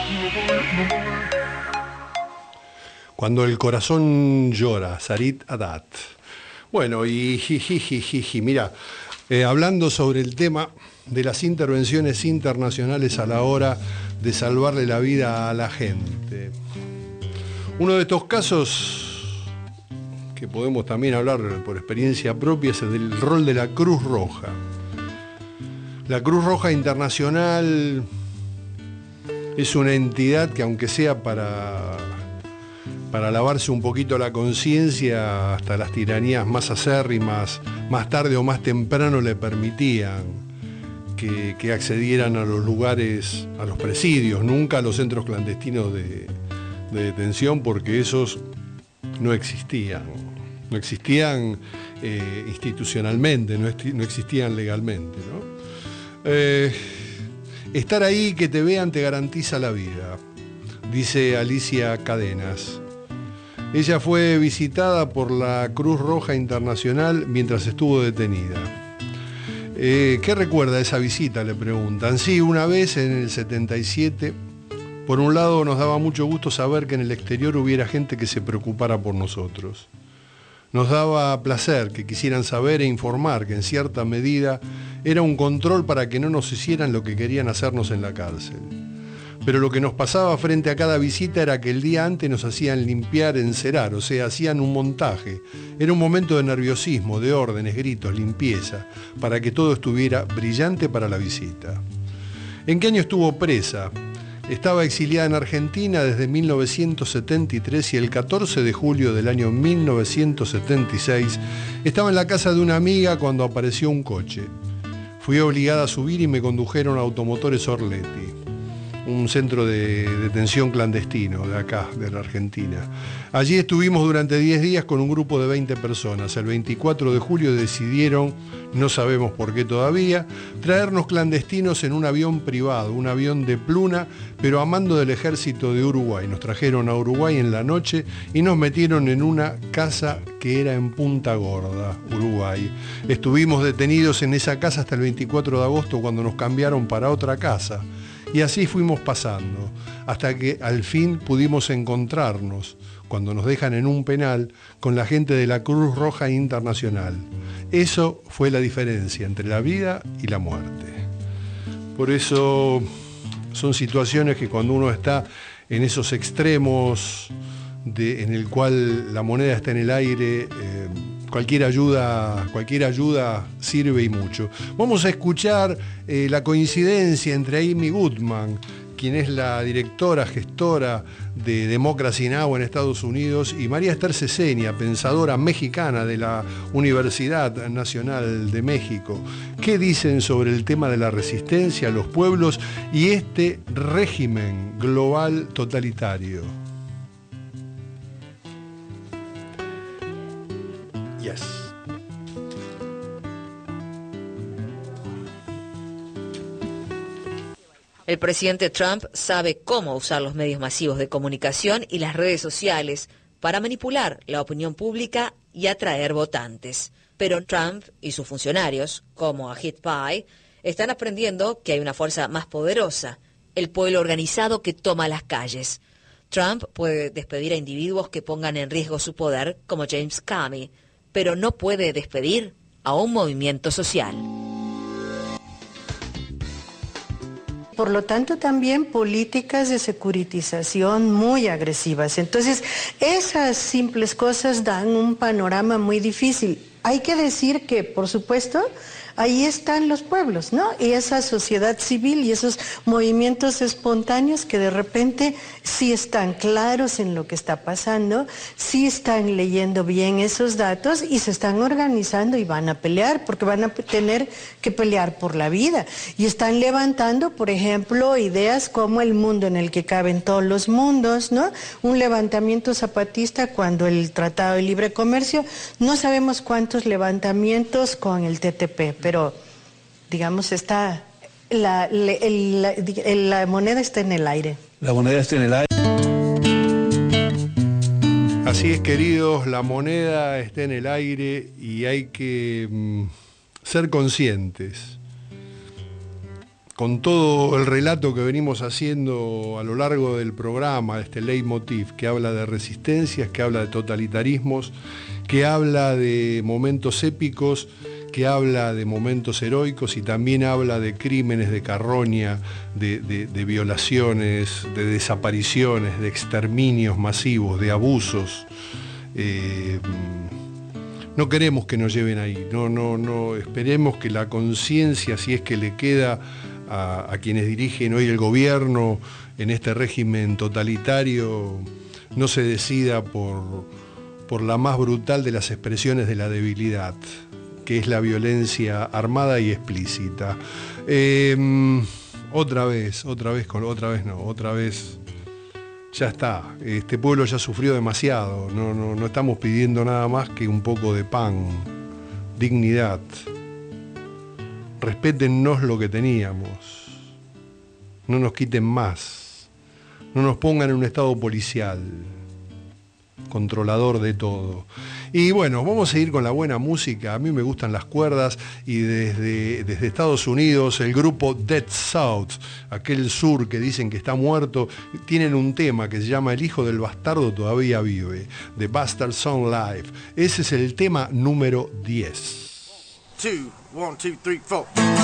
Cuando el corazón llora, Sarit Haddad. Bueno, y mira, hablando sobre el tema de las intervenciones internacionales a la hora de salvarle la vida a la gente. Uno de estos casos, que podemos también hablar por experiencia propia, es el del rol de la Cruz Roja. La Cruz Roja Internacional es una entidad que, aunque sea para lavarse un poquito la conciencia, hasta las tiranías más acérrimas, más tarde o más temprano le permitían que accedieran a los lugares, a los presidios, nunca a los centros clandestinos de detención, porque esos no existían institucionalmente, no existían legalmente, ¿no? Estar ahí, que te vean, te garantiza la vida, dice Alicia Cadenas. Ella fue visitada por la Cruz Roja Internacional mientras estuvo detenida. ¿Qué recuerda de esa visita?, le preguntan. Sí, una vez en el 77, por un lado nos daba mucho gusto saber que en el exterior hubiera gente que se preocupara por nosotros. Nos daba placer que quisieran saber e informar que en cierta medida era un control para que no nos hicieran lo que querían hacernos en la cárcel. Pero lo que nos pasaba frente a cada visita era que el día antes nos hacían limpiar, encerar, o sea, hacían un montaje. Era un momento de nerviosismo, de órdenes, gritos, limpieza, para que todo estuviera brillante para la visita. ¿En qué año estuvo presa? Estaba exiliada en Argentina desde 1973 y el 14 de julio del año 1976 estaba en la casa de una amiga cuando apareció un coche. Fui obligada a subir y me condujeron a Automotores Orletti, un centro de detención clandestino de acá, de la Argentina. Allí estuvimos durante 10 días con un grupo de 20 personas. El 24 de julio decidieron, no sabemos por qué todavía, traernos clandestinos en un avión privado, un avión de pluna, pero a mando del Ejército de Uruguay. Nos trajeron a Uruguay en la noche y nos metieron en una casa que era en Punta Gorda, Uruguay. Estuvimos detenidos en esa casa hasta el 24 de agosto, cuando nos cambiaron para otra casa. Y así fuimos pasando, hasta que al fin pudimos encontrarnos, cuando nos dejan en un penal, con la gente de la Cruz Roja Internacional. Eso fue la diferencia entre la vida y la muerte. Por eso son situaciones que cuando uno está en esos extremos en el cual la moneda está en el aire, cualquier ayuda sirve y mucho. Vamos a escuchar la coincidencia entre Amy Goodman, quien es la directora, gestora de Democracy Now! En Estados Unidos, y María Esther Ceseña, pensadora mexicana de la Universidad Nacional de México. ¿Qué dicen sobre el tema de la resistencia a los pueblos y este régimen global totalitario? Yes. El presidente Trump sabe cómo usar los medios masivos de comunicación y las redes sociales para manipular la opinión pública y atraer votantes. Pero Trump y sus funcionarios, como Ajit Pai, están aprendiendo que hay una fuerza más poderosa, el pueblo organizado que toma las calles. Trump puede despedir a individuos que pongan en riesgo su poder, como James Comey, pero no puede despedir a un movimiento social. Por lo tanto, también políticas de securitización muy agresivas. Entonces, esas simples cosas dan un panorama muy difícil. Hay que decir que, por supuesto, ahí están los pueblos, ¿no? Y esa sociedad civil y esos movimientos espontáneos que de repente sí están claros en lo que está pasando, sí están leyendo bien esos datos y se están organizando y van a pelear, porque van a tener que pelear por la vida. Y están levantando, por ejemplo, ideas como el mundo en el que caben todos los mundos, ¿no? Un levantamiento zapatista cuando el Tratado de Libre Comercio, no sabemos cuántos levantamientos con el TTP, pero digamos está la moneda está en el aire. La moneda está en el aire. Así es, queridos, la moneda está en el aire y hay que ser conscientes con todo el relato que venimos haciendo a lo largo del programa, este leitmotiv que habla de resistencias, que habla de totalitarismos, que habla de momentos épicos, que habla de momentos heroicos y también habla de crímenes de carroña, de violaciones, de desapariciones, de exterminios masivos, de abusos. No queremos que nos lleven ahí, no, esperemos que la conciencia, si es que le queda a quienes dirigen hoy el gobierno en este régimen totalitario, no se decida por la más brutal de las expresiones de la debilidad, que es la violencia armada y explícita. Otra vez ya está. Este pueblo ya sufrió demasiado. No estamos pidiendo nada más que un poco de pan, dignidad. Respétennos lo que teníamos. No nos quiten más. No nos pongan en un estado policial, controlador de todo. Y bueno, vamos a ir con la buena música. A mí me gustan las cuerdas y desde Estados Unidos el grupo Dead South, aquel sur que dicen que está muerto, tienen un tema que se llama El hijo del bastardo todavía vive, The Bastard Son Live. Ese es el tema número 10. 2, 1, 2, 3, 4.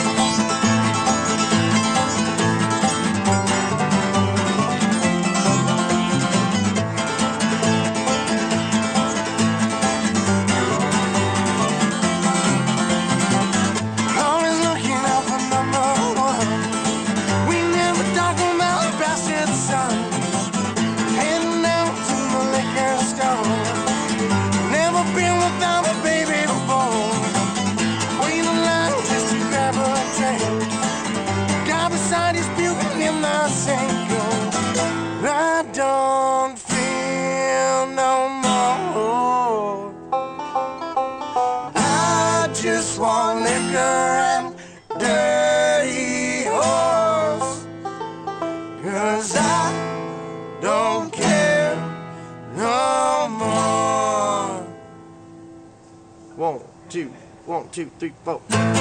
One, two, three, four.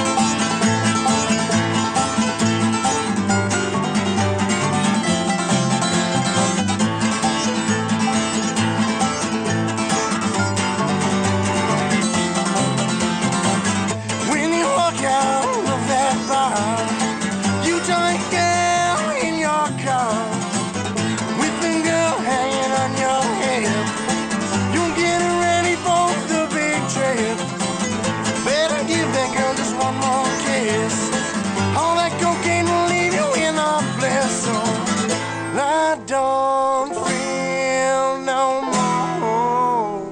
When you walk out of that bar, you join a girl in your car, with a girl hanging on your head. You're getting ready for the big trip. Better give that girl just one more kiss. All that cocaine will leave you in a bliss. So I don't feel no more.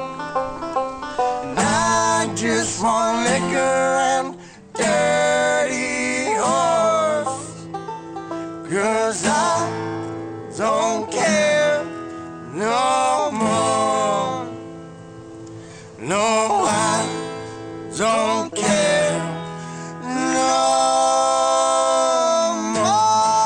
I just want liquor and dirty horse. 'Cause I don't care no more. No, I don't care no more.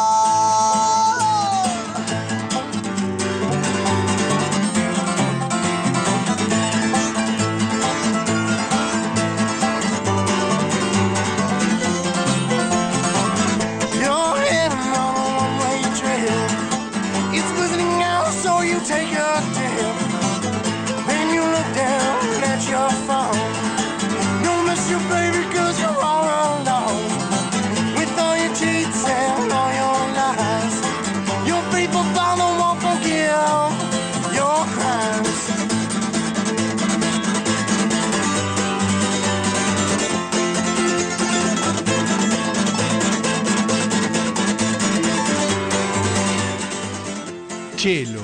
You're heading on a one-way trip. It's glistening out, so you take a dip. Then you look down at your phone. You baby, 'cause you're all alone with all your cheats and all your lies. Your faithful father won't forgive your crimes. Cello,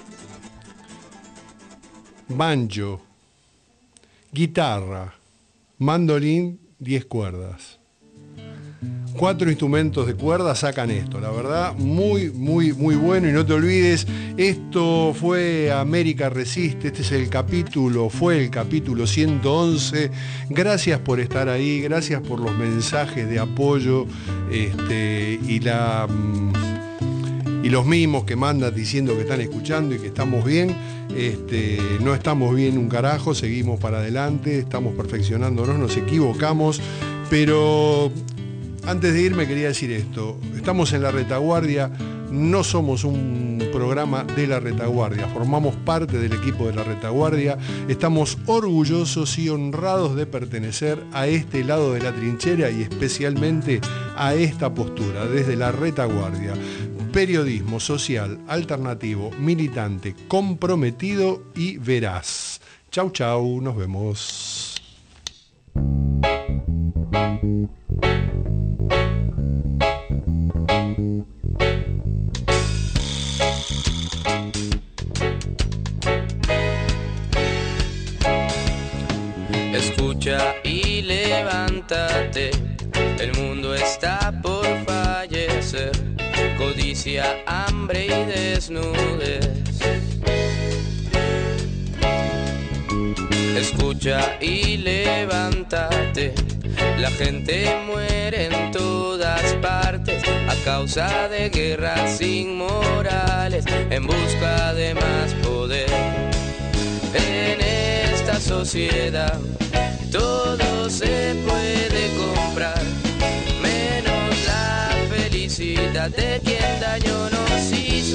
banjo, guitarra, mandolín, 10 cuerdas. 4 instrumentos de cuerda sacan esto, la verdad, muy bueno. Y no te olvides, esto fue América Resiste, este es fue el capítulo 111. Gracias por estar ahí, gracias por los mensajes de apoyo y los mimos que mandan diciendo que están escuchando y que estamos bien. No estamos bien un carajo, seguimos para adelante, estamos perfeccionándonos, nos equivocamos, pero Antes de irme quería decir esto. Estamos en La Retaguardia, no somos un programa de La Retaguardia, formamos parte del equipo de La Retaguardia, estamos orgullosos y honrados de pertenecer a este lado de la trinchera y especialmente a esta postura, desde La Retaguardia. Periodismo social, alternativo, militante, comprometido y veraz. Chau, chau, nos vemos. Escucha y levántate, el mundo está por fallecer, codicia, hambre y desnudez. Escucha y levántate, la gente muere en todas partes a causa de guerras inmorales en busca de más poder. En esta sociedad todo se puede comprar, menos la felicidad de quien daño nos hizo.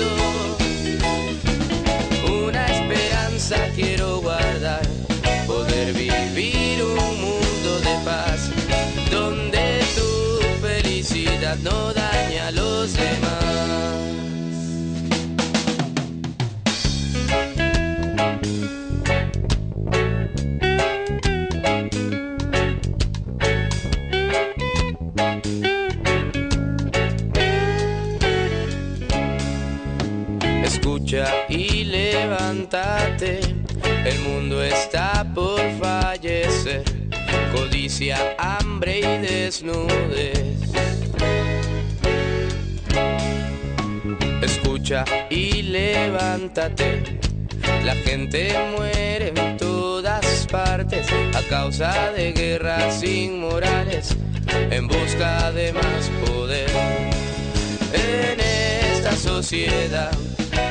Una esperanza quiero guardar, poder vivir un mundo de paz, donde tu felicidad no dañe a los demás. Escucha y levántate, el mundo está por fallecer, codicia, hambre y desnudez. Escucha y levántate, la gente muere en todas partes a causa de guerras inmorales en busca de más poder. En esta sociedad